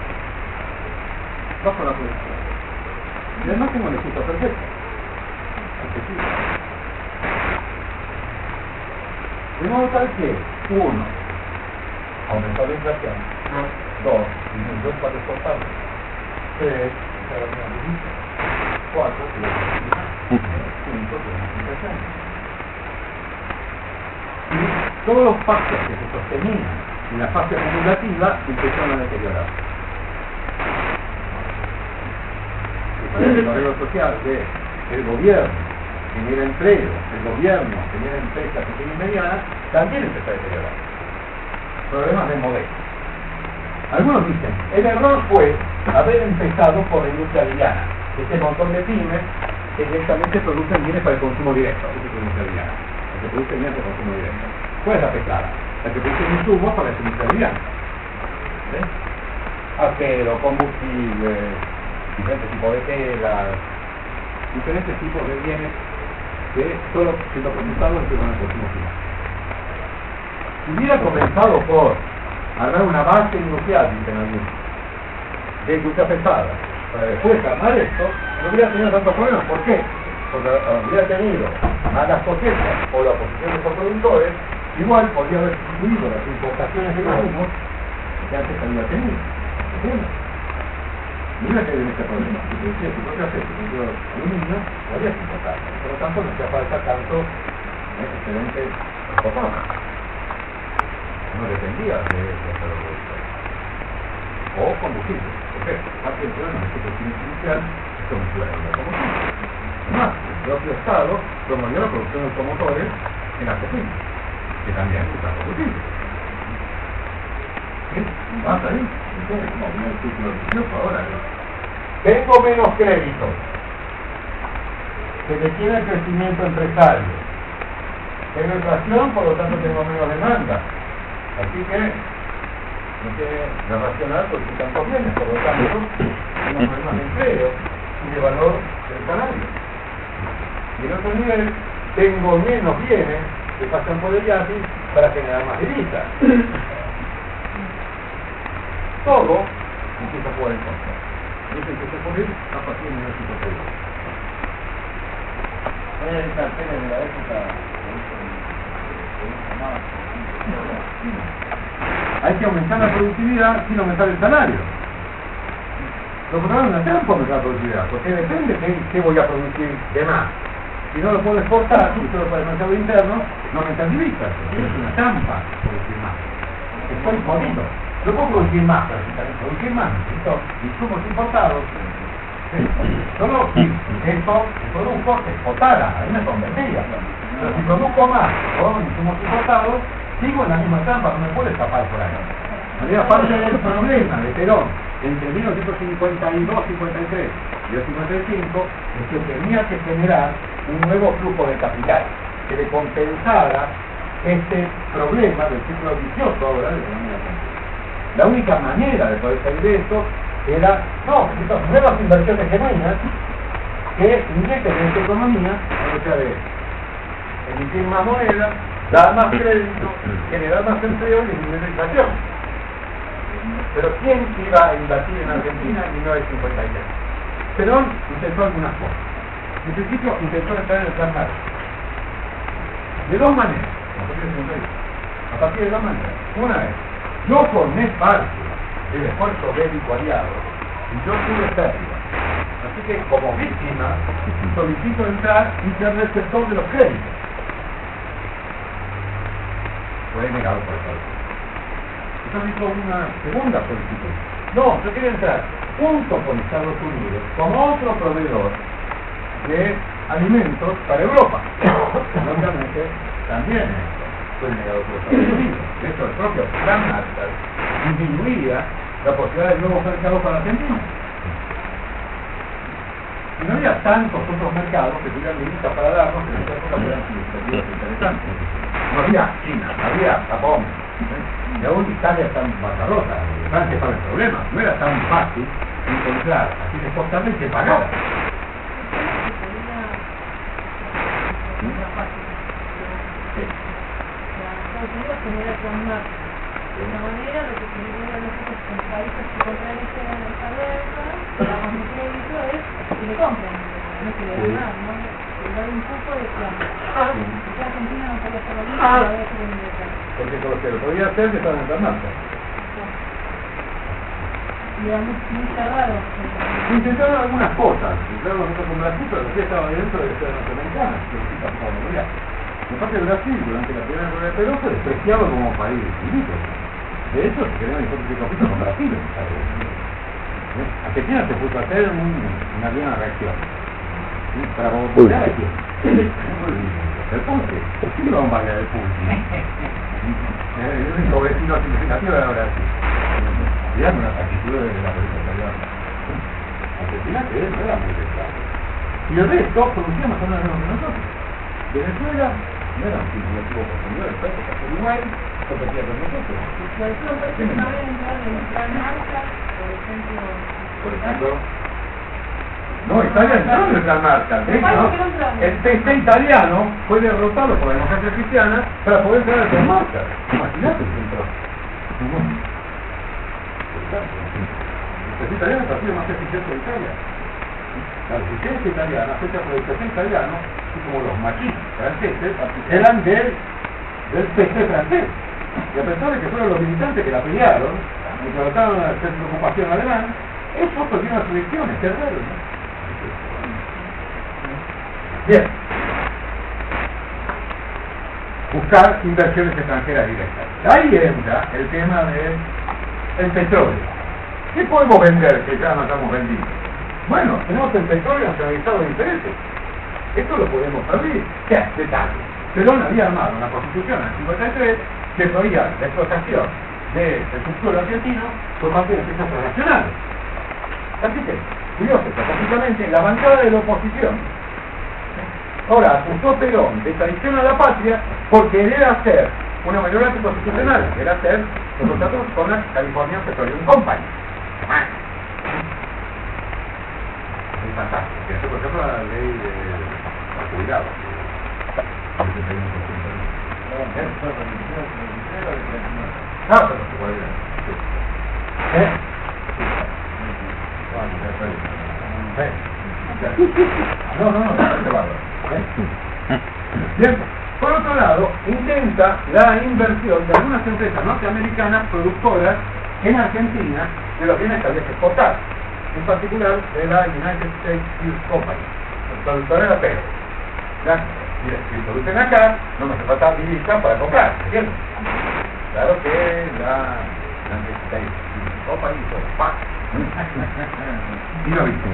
Bajo la producción. Y además tengo el efecto perfecto. De modo tal que, uno, aumentó la inflación, dos, disminuyó el pago exportable, tres, cuatro, cinco, y todos los pactos que se sostenían en la fase acumulativa empezaron a deteriorar. El modelo social del gobierno genera empleo, el gobierno genera empresas pequeñas y medianas, también empezó a deteriorar. Problemas de modelo. Algunos dicen, el error fue haber empezado por la industria liviana, este montón de pymes que directamente producen bienes para el consumo directo, esa es la industria liviana, la que produce bienes para el consumo directo. ¿Cuál es la pesada? La que produce insumos para la industria liviana. ¿Sí? Acero, combustible, diferentes tipos de telas, diferentes tipos de bienes que solo siendo procesados empiezan al consumo final. Si hubiera comenzado por armar una base industrial, dicen algunos, de industria pesada, para después armar esto, no hubiera tenido tantos problemas. ¿Por qué? Porque hubiera tenido malas cosechas o la oposición de los productores, igual podría haber sustituido las importaciones de insumos que antes había tenido. ¿Entiendes? Mira que hay este problema, si te decía tu propia aceite, tu propio aluminio, podrías importar, por lo tanto no te falta tanto ¿eh? excelente exportador. No dependía de los productores. O combustible, porque parte del problema de este crecimiento inicial es que me suele haber combustible. Además, el propio Estado promovió la producción de automotores en Argentina, que también usa combustible. ¿Sí? ¿Vas ahí? Como viene el ciclo vicioso ahora. Tengo menos créditos. Se detiene el crecimiento empresario. Tengo inflación, por lo tanto tengo menos demanda. Así que no tiene la racional porque tantos bienes, por lo tanto tengo problemas de empleo y de valor del salario. Y en otro nivel, tengo menos bienes que pasan por el I A P I para generar más divisas. Todo empieza a jugar en contra. Eso empieza a ocurrir a partir de una situación. Hay carteles de la época Hay que aumentar la productividad sin aumentar el salario. Lo que no hacemos por aumentar la productividad, porque depende de qué voy a producir de más. Si no lo puedo exportar, si solo para el mercado interno, no aumentan divisas. Es una trampa producir más. Estoy jodido. No puedo producir más, pero si también producir más, necesito insumos importados. Sí. Solo si esto produjo se exportara, a mí me convendría. Pero si produzco más con insumos importados, sigo en la misma trampa, no me puedo escapar por ahí. Había parte del problema de Perón entre mil novecientos cincuenta y dos, cincuenta y tres y el cincuenta y cinco es que tenía que generar un nuevo flujo de capital que le compensara este problema del ciclo vicioso ahora de la economía argentina. La única manera de poder salir de esto era, no, estas nuevas inversiones genuinas que inyecten en esta economía, o sea, de emitir más moneda, dar más crédito, generar más empleo y disminuir la inflación. Pero ¿quién iba a invertir en Argentina en mil novecientos cincuenta y tres? Perón intentó algunas cosas. En principio intentó entrar en el plan Marshall. De dos maneras, a partir de dos maneras. Una vez, yo formé parte del esfuerzo bélico aliado y yo tuve pérdida. Así que, como víctima, solicito entrar y ser receptor de los créditos. Fue negado por el país. Entonces hizo una segunda solicitud. No, yo quiero entrar junto con Estados Unidos como otro proveedor de alimentos para Europa. Obviamente, también fue negado por Estados Unidos. De hecho, el propio plan Marshall disminuía la posibilidad de nuevos mercados para Argentina. Y no había tantos otros mercados que tuvieran divisas para darnos que en esa época fueran significativos e interesantes. No había China, no había Japón, ¿eh? Y aún Italia está en bancarrota, Francia estaba en problemas, no era tan fácil encontrar así de costable que pagara. Estados Unidos genera con una, de una manera lo que genera nosotros con países que contradicen a nuestra guerra, la mayoría de eso es que le compren, no es que le den nada, ¿no? Le dan un poco de plan. Si Argentina no podía hacer lo mismo, la voy a hacer en Inglaterra. Porque con lo que lo podía hacer que estaban en la marcha. Y era muy, muy cerrado. Intentaron algunas cosas, intentaron hacer con Brasil, pero Brasil estaba dentro de la ciudad norteamericana, que significa por mundial. En parte Brasil, durante la primera guerra de Perú, fue despreciado como país limítrofe. De hecho, se creó una hipótesis de conflicto con Brasil en esa época. Argentina se puso a hacer un, una buena reacción. ¿Sí? Para bombardear a quién. El Ponce. ¿Por qué lo bombardear el Ponce? El único vecino significativo era Brasil. Eran unas actitudes de la política italiana. Argentina que no era muy desplazada. Y el resto producía más o menos lo que nosotros. Venezuela no era un significativo consumidor, el país que hace Uruguay competía con nosotros. Por ejemplo, no había entrado en el plan Marshall, por ejemplo. Por ejemplo, no, Italia entró en el plan Marshall. De hecho, el P C italiano fue derrotado por la democracia cristiana para poder entrar al plan Marshall. Imagínate que entró. El P C italiano es el partido más eficiente de Italia. La eficiencia italiana, la fecha por el P C italiano, así como los maquis franceses, eran del, del P C francés. Y a pesar de que fueron los militantes que la pelearon, y que votaron al centro de ocupación alemán, esos perdieron las elecciones, qué raro, ¿no? Bien. Buscar inversiones extranjeras directas. Ahí entra el tema del petróleo. ¿Qué podemos vender que ya no estamos vendiendo? Bueno, tenemos el petróleo nacionalizado de intereses. Esto lo podemos abrir. ¿Qué? Detalle. Perón había armado una constitución en el cincuenta y tres que prohibía la explotación del subsuelo argentino por parte de empresas transnacionales. Así que, curioso, específicamente, la bancada de la oposición ahora acusó Perón de traición a la patria por querer hacer una mayoría anticonstitucional, que era hacer los contratos con la California Petroleum Company. Es fantástico. Y eso, por ejemplo, la ley de los jubilados. Ah, pero se puede ir. ¿Eh? No, no, no, no, ¿eh? Bien, por otro lado, intenta la inversión de algunas empresas norteamericanas productoras en Argentina de los bienes que había que exportar, en particular de la United States Steel Company, el productor era Pérez. Mira, si producen acá, no me hace falta divisa para comprar, ¿entiendes? Claro que la United States Steel Company hizo ¡pac! Y no viste.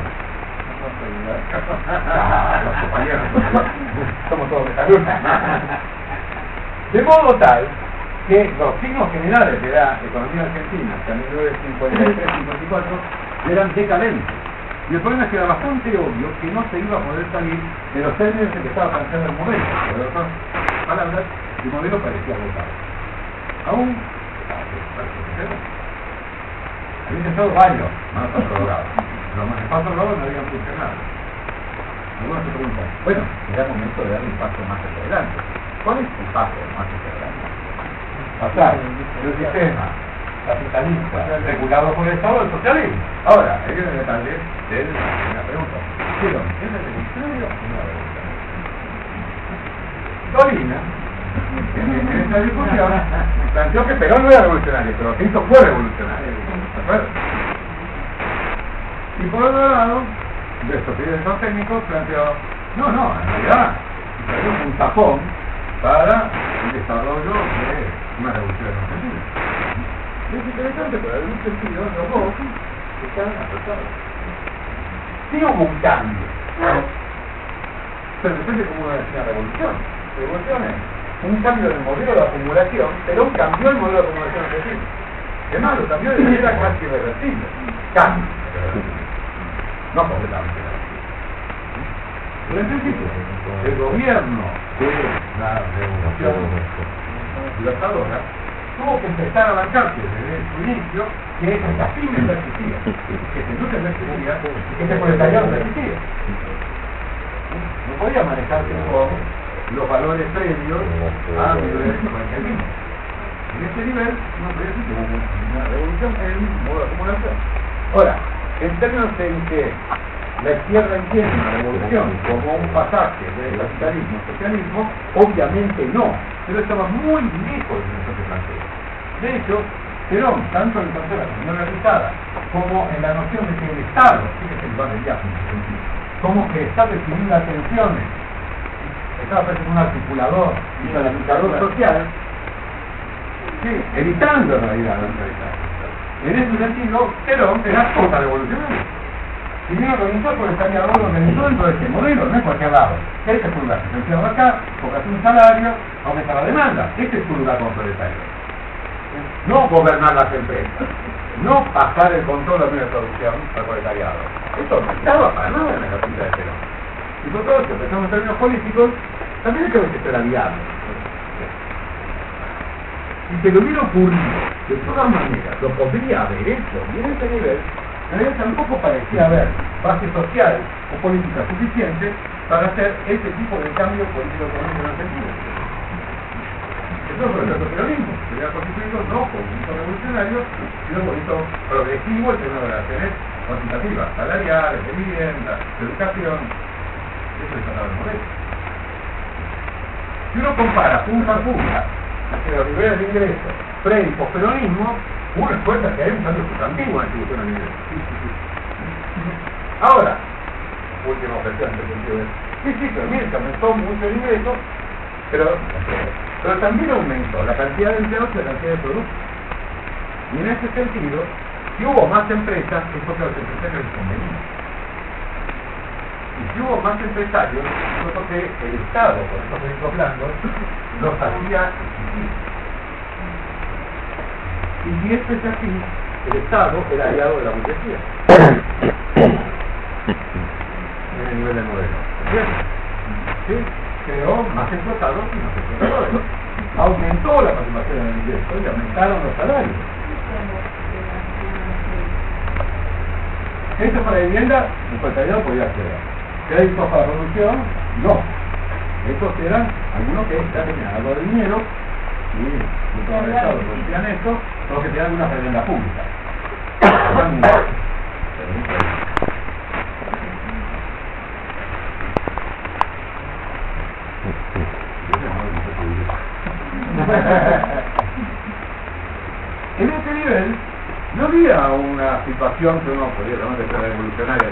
Ah, los compañeros, somos todos de salud. De modo tal que los signos generales de la economía argentina hasta mil novecientos cincuenta y tres cincuenta y cuatro eran decadentes. Y el problema es que era bastante obvio que no se iba a poder salir de los términos en que estaba planteando el modelo. Por otras palabras, el modelo parecía agotado. Aún, había intentado varios más prorrogados. Los más prorrogados no habían funcionado. Algunos se preguntan, bueno, era momento de darle un paso más hacia adelante. ¿Cuál es el paso más hacia adelante? Pasar del sistema capitalista regulado por el Estado al socialismo. Ahora, hay que ver detalles de la pregunta. ¿Hicieron es revolucionario o no revolucionario? Dolina, en esta discusión, planteó que Perón no era revolucionario, pero lo que hizo fue revolucionario. ¿De acuerdo? Y por otro lado, de estos directores técnicos planteó, no, no, en realidad, es un tapón para el desarrollo de una revolución argentina. Es interesante, pero en un sentido, los dos están afectados. Sí hubo un cambio, pero depende de cómo es una revolución. Revoluciones un cambio en el modelo de acumulación, Perón cambió el modelo de acumulación argentino. Es más, lo cambió de manera casi irreversible. Cambio. No completamente. Pero en principio, el gobierno de la Revolución Libertadora tuvo que empezar a avanzarse desde su inicio, que estas pymes no existían, que esta industria no existía, y que este proletariado no existía. No podía manejarse con los valores previos a nivel comercialismo. En este nivel no podía existir una revolución en modo de acumulación. Ahora, en términos en que la izquierda entiende la revolución como un pasaje del capitalismo al socialismo, obviamente no, pero estaba muy lejos de lo que plantea. De hecho, Perón, tanto en el concepto de la economía realizada, como en la noción de que el Estado, fíjese el de viaje en ese sentido, como que está definiendo las tensiones, estaba presente un articulador y un articulador social, sí, evitando en realidad la neutralidad. En ese sentido, Perón era contrarrevolucionario. Si bien organizó el proletariado, lo organizó dentro de ese modelo, no es cualquier lado. Este es un lugar, se funciona acá, cobras un salario, aumenta la demanda. Este es un lugar como proletario. No gobernar las empresas, no pasar el control de la media de producción al proletariado. Esto no estaba para nada en la capilla de Perón. Y por todo esto, pensamos en términos políticos, también hay que ver que esto era viable. Si se le hubiera ocurrido, de todas maneras, lo podría haber hecho, y en ese nivel, en realidad tampoco parecía haber base social o política suficiente para hacer este tipo de cambio político-económico en Argentina. Eso es el peronismo, se había constituido no por un hito revolucionario, sino por un hito progresivo en términos de relaciones cuantitativas, salariales, de vivienda, de educación. Eso es el modelo. Si uno compara punta a punta entre los niveles de ingreso pre y posperonismo, uno encuentra que hay un cambio sustantivo en la distribución de ingresos. Ahora, última objeción en el sentido de sí, sí, pero mire, que aumentó mucho el ingreso, pero, pero también aumentó la cantidad de empleados y la cantidad de productos. Y en ese sentido, si hubo más empresas, es porque a los empresarios les convenía. Y si hubo más empresarios, fue porque el Estado, con estos proyectos blandos, los hacía existir. Y si esto es así, el Estado era aliado de la burguesía. En el nivel del modelo. ¿Bien? ¿Sí? Creó más explotados y más explotadores. Aumentó la participación en el ingreso y aumentaron los salarios. Esto para la vivienda, el proletariado podía acceder. Créditos para la producción, no. Estos eran algunos que ya tenían algo de dinero y los organizados producían esto, los que tenían una vivienda pública. En este nivel no había una situación que uno podría llamar de ser revolucionaria,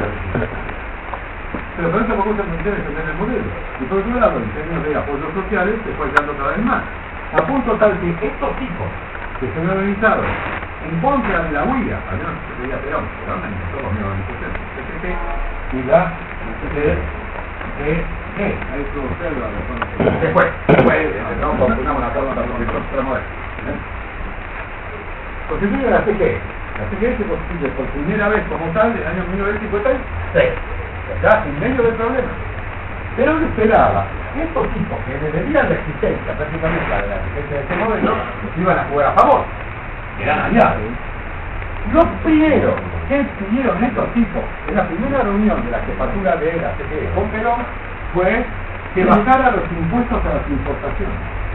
pero por eso poco se mantiene defender el modelo. Y por otro lado, en términos de apoyos sociales, se fue echando cada vez más. A punto tal que estos tipos que se han organizado en contra de la huida, al menos se pedía Perón, Perón inventó los medios de organización, C P T y la C D G. Ahí estuvo usted, se fue, se fue, no confundamos la forma de la profesora moderna. Constituye la C G. La C G se constituye por primera vez como tal en el año mil novecientos cincuenta y seis. Ya en medio del problema. Pero él esperaba que estos tipos que deberían la existencia prácticamente la de la existencia de este modelo iban a jugar a favor, que eran aliados. Lo primero que pidieron estos tipos en la primera reunión de la jefatura de la C G con Perón fue que bajara los impuestos a las importaciones.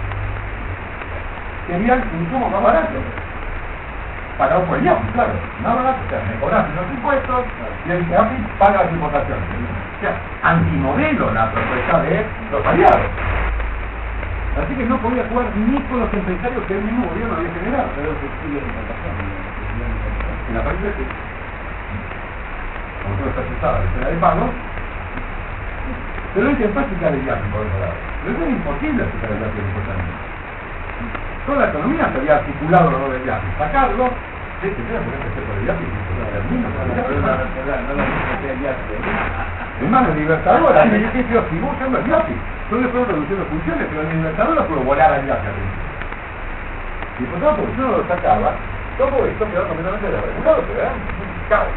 Querían insumos más baratos. Para un pueblo, claro, nada más, o sea, mejorar los impuestos y el que paga las importaciones. O sea, antimodelo la propuesta de los aliados. Así que no podía jugar ni con los empresarios que el mismo gobierno había generado. Pero se sigue la importación. En la país sí. Como no está aceptada la escena de pago, pero hay que práctica de viaje por otro lado. Pero es imposible aplicar el viaje de importancia. Toda la economía se había articulado lo del viaje. Sacarlo, sí, se tiene que hacer por el viaje y termina. Es más, el Libertador, hay edificios y buscan el viaje. Yo le puedo reducir las funciones, pero el libertador lo puedo volar allá hacia arriba. Y por tanto, porque si uno lo sacaba, todo esto quedó completamente desregulado, pero era un caos.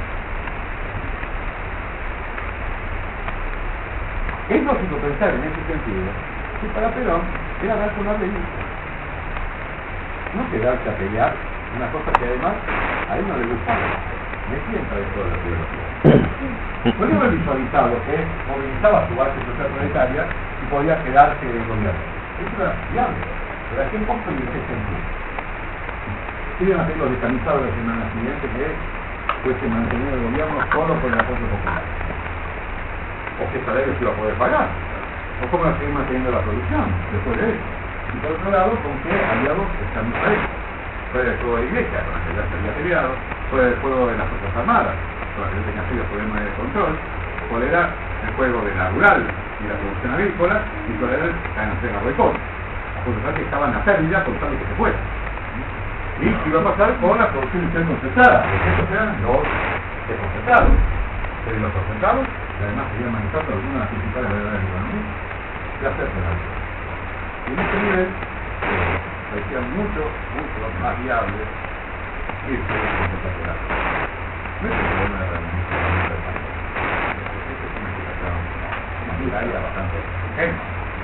Es lógico pensar en ese sentido que para Perón era darse una ley, no quedarse a pelear, una cosa que además a él no le gustaba, me sienta de toda la teología. Podría haber visualizado que movilizaba su base social planetaria y podía quedarse en el gobierno. Eso era viable, pero ¿a qué costo y en qué sentido? Iban a hacer los descamisados la semana siguiente que fuese mantener el gobierno solo por el apoyo popular. O qué salario se iba a poder pagar. O cómo iba a seguir manteniendo la producción después de eso. Y por otro lado, con qué aliados están a eso. Fue el fuego de la iglesia, con la que ya se había peleado, fue el fuego de las Fuerzas Armadas, con la que tenía serios problemas de control, cuál era el fuego de la rural y la producción agrícola, y cuál era la entrega boicot. A pesar que estaban a pérdida con tal de que se fuera. Y qué iba a pasar con la producción industrial concentrada, porque estos eran los desconcentrados. Pero los concentrados, y además se iban manejando algunas de las principales verdades de la economía, de hacerse la vida. Y en este nivel, eh, parecía mucho, mucho más viable irse a la concentración. No es el problema de la administración del país. Esta es una situación muraria bastante ingenua.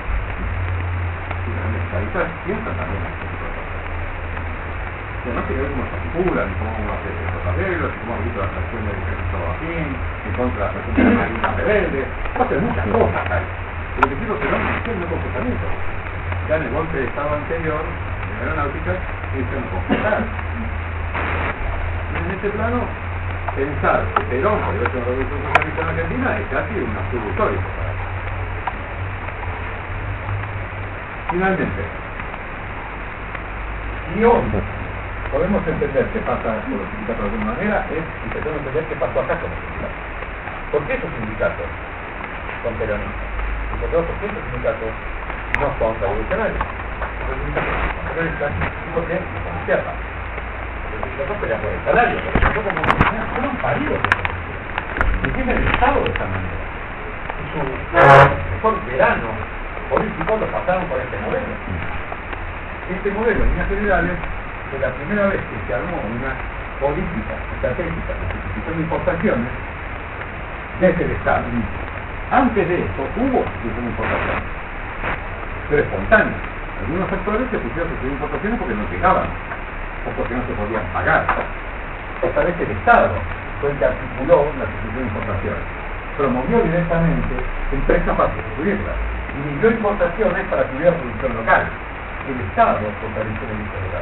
Y las especialistas piensan también en este tipo de cosas. Y además hay que ver cómo se articulan, cómo hacer estos arreglos, cómo ha habido la atracción del ejército afín, en contra de la atracción de la marina rebelde. Pasan muchas cosas ahí. Pero lo que quiero que no es el comportamiento. Ya en el golpe de estado anterior, en la aeronáutica, se hizo no completar. Y en este plano, pensar que Perón, por el hecho de la revolución socialista en Argentina, es casi un absurdo histórico para él. Finalmente, y hoy podemos entender qué pasa con los sindicatos de alguna manera, es intentando entender qué pasó acá con los sindicatos. ¿Por qué esos sindicatos son peronistas? Y por qué esos sindicatos no son revolucionarios? Los sindicatos son peronistas y por qué son izquierda. Los sindicatos pelean por el salario, pero los como fueron paridos. Entiende el Estado de esta manera. Y su mejor verano político lo pasaron por este modelo. Este modelo, en líneas generales, fue la primera vez que se armó una política estratégica de sustitución de importaciones desde el Estado. Antes de esto hubo sustitución de importaciones, pero espontánea. Algunos sectores se pusieron a sustituir importaciones porque no llegaban o porque no se podían pagar. Esta vez el Estado fue el que articuló la sustitución de importaciones, promovió directamente empresas para sustituirlas y midió importaciones para que hubiera producción local. El Estado fortaleció el índice local.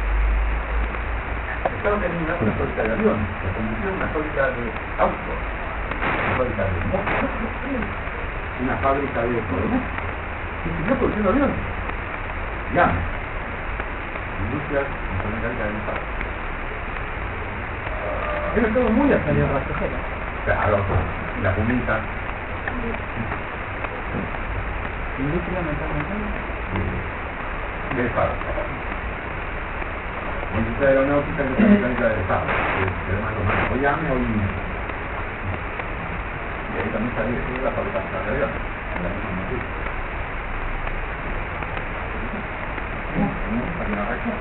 El Estado tenía una fábrica de aviones, se convirtió en una fábrica de autos, una fábrica de motos, una fábrica de electrodomésticos, y siguió produciendo aviones. Llame. Industrias internacionales del Estado. Era todo muy así. Claro, la pumita. Industria mentalmente. Del Estado. La industria aeronáutica es la mecánica del Estado. Se llama los manos. O llame o INE. Y ahí también salía la fabricación de aviones. En la misma noticia. ¿Alguna reacción?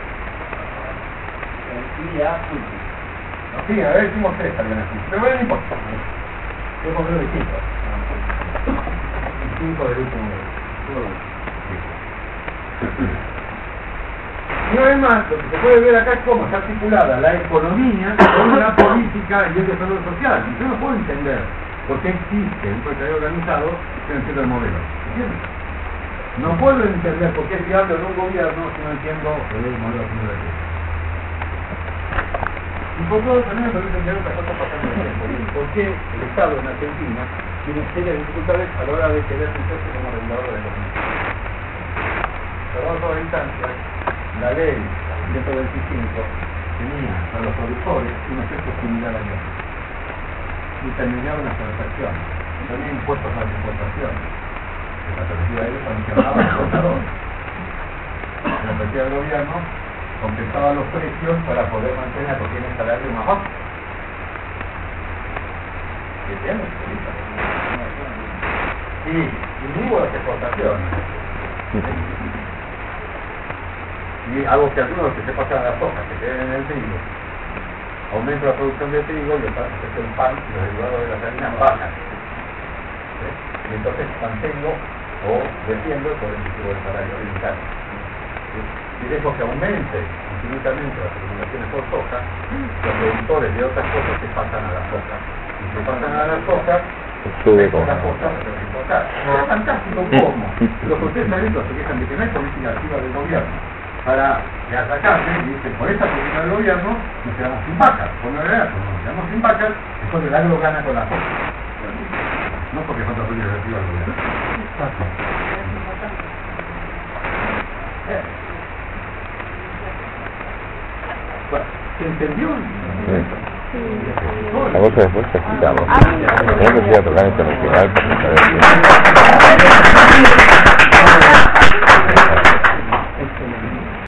Sí, ya, sí. Sí, a ver, hicimos tres aviones. Pero bueno, no importa. Yo compré de cinco. Y cinco del último modelo. Y además, lo que se puede ver acá es cómo está articulada la economía con la política y el desarrollo social. Y yo no puedo entender por qué existe un proletariado organizado que no entiende el modelo. ¿Entiendes? No puedo entender por qué es viable en un gobierno si no entiendo el modelo de. Y por todo también me permite entender otra cosa pasando en el tiempo. ¿Por qué el Estado en Argentina tiene serias dificultades a la hora de querer sentirse como regulador de la economía? Perdón, toda instancia, la ley ciento veinticinco tenía para los productores un efecto similar al otro. Intermediaban las transacciones, tenía impuestos a las importaciones. En la perspectiva de ellos sancionaba al exportador. En la perspectiva del gobierno compensaba los precios para poder mantener a quienes el salario más bajo. ¿Qué tiene? Y inhibo las exportaciones. Y hago que algunos que se pasan a las hojas, que queden en el trigo, aumento la producción de trigo y el pan, el pan y los derivados de las harinas bajan. ¿Sí? Y entonces mantengo o defiendo el poder adquisitivo del salario militar. ¿Sí? Si dejo que aumente infinitamente las acumulaciones por soja, los productores de otras cosas se pasan a la soja. Y se pasan a la soja, sube con las cosas se deben tocar. Es fantástico cómo los ustedes agrícolas se quejan de que no hay política activa del gobierno para atacarse y dicen, por esta política del gobierno nos quedamos sin vacas. Por no verdad, cuando nos quedamos sin vacas, después el agro gana con la soja. No porque falta política activa del gobierno. Bueno, ¿se entendió? Sí. La bolsa después se quitamos. Tenemos que ir a tocar internacional para saber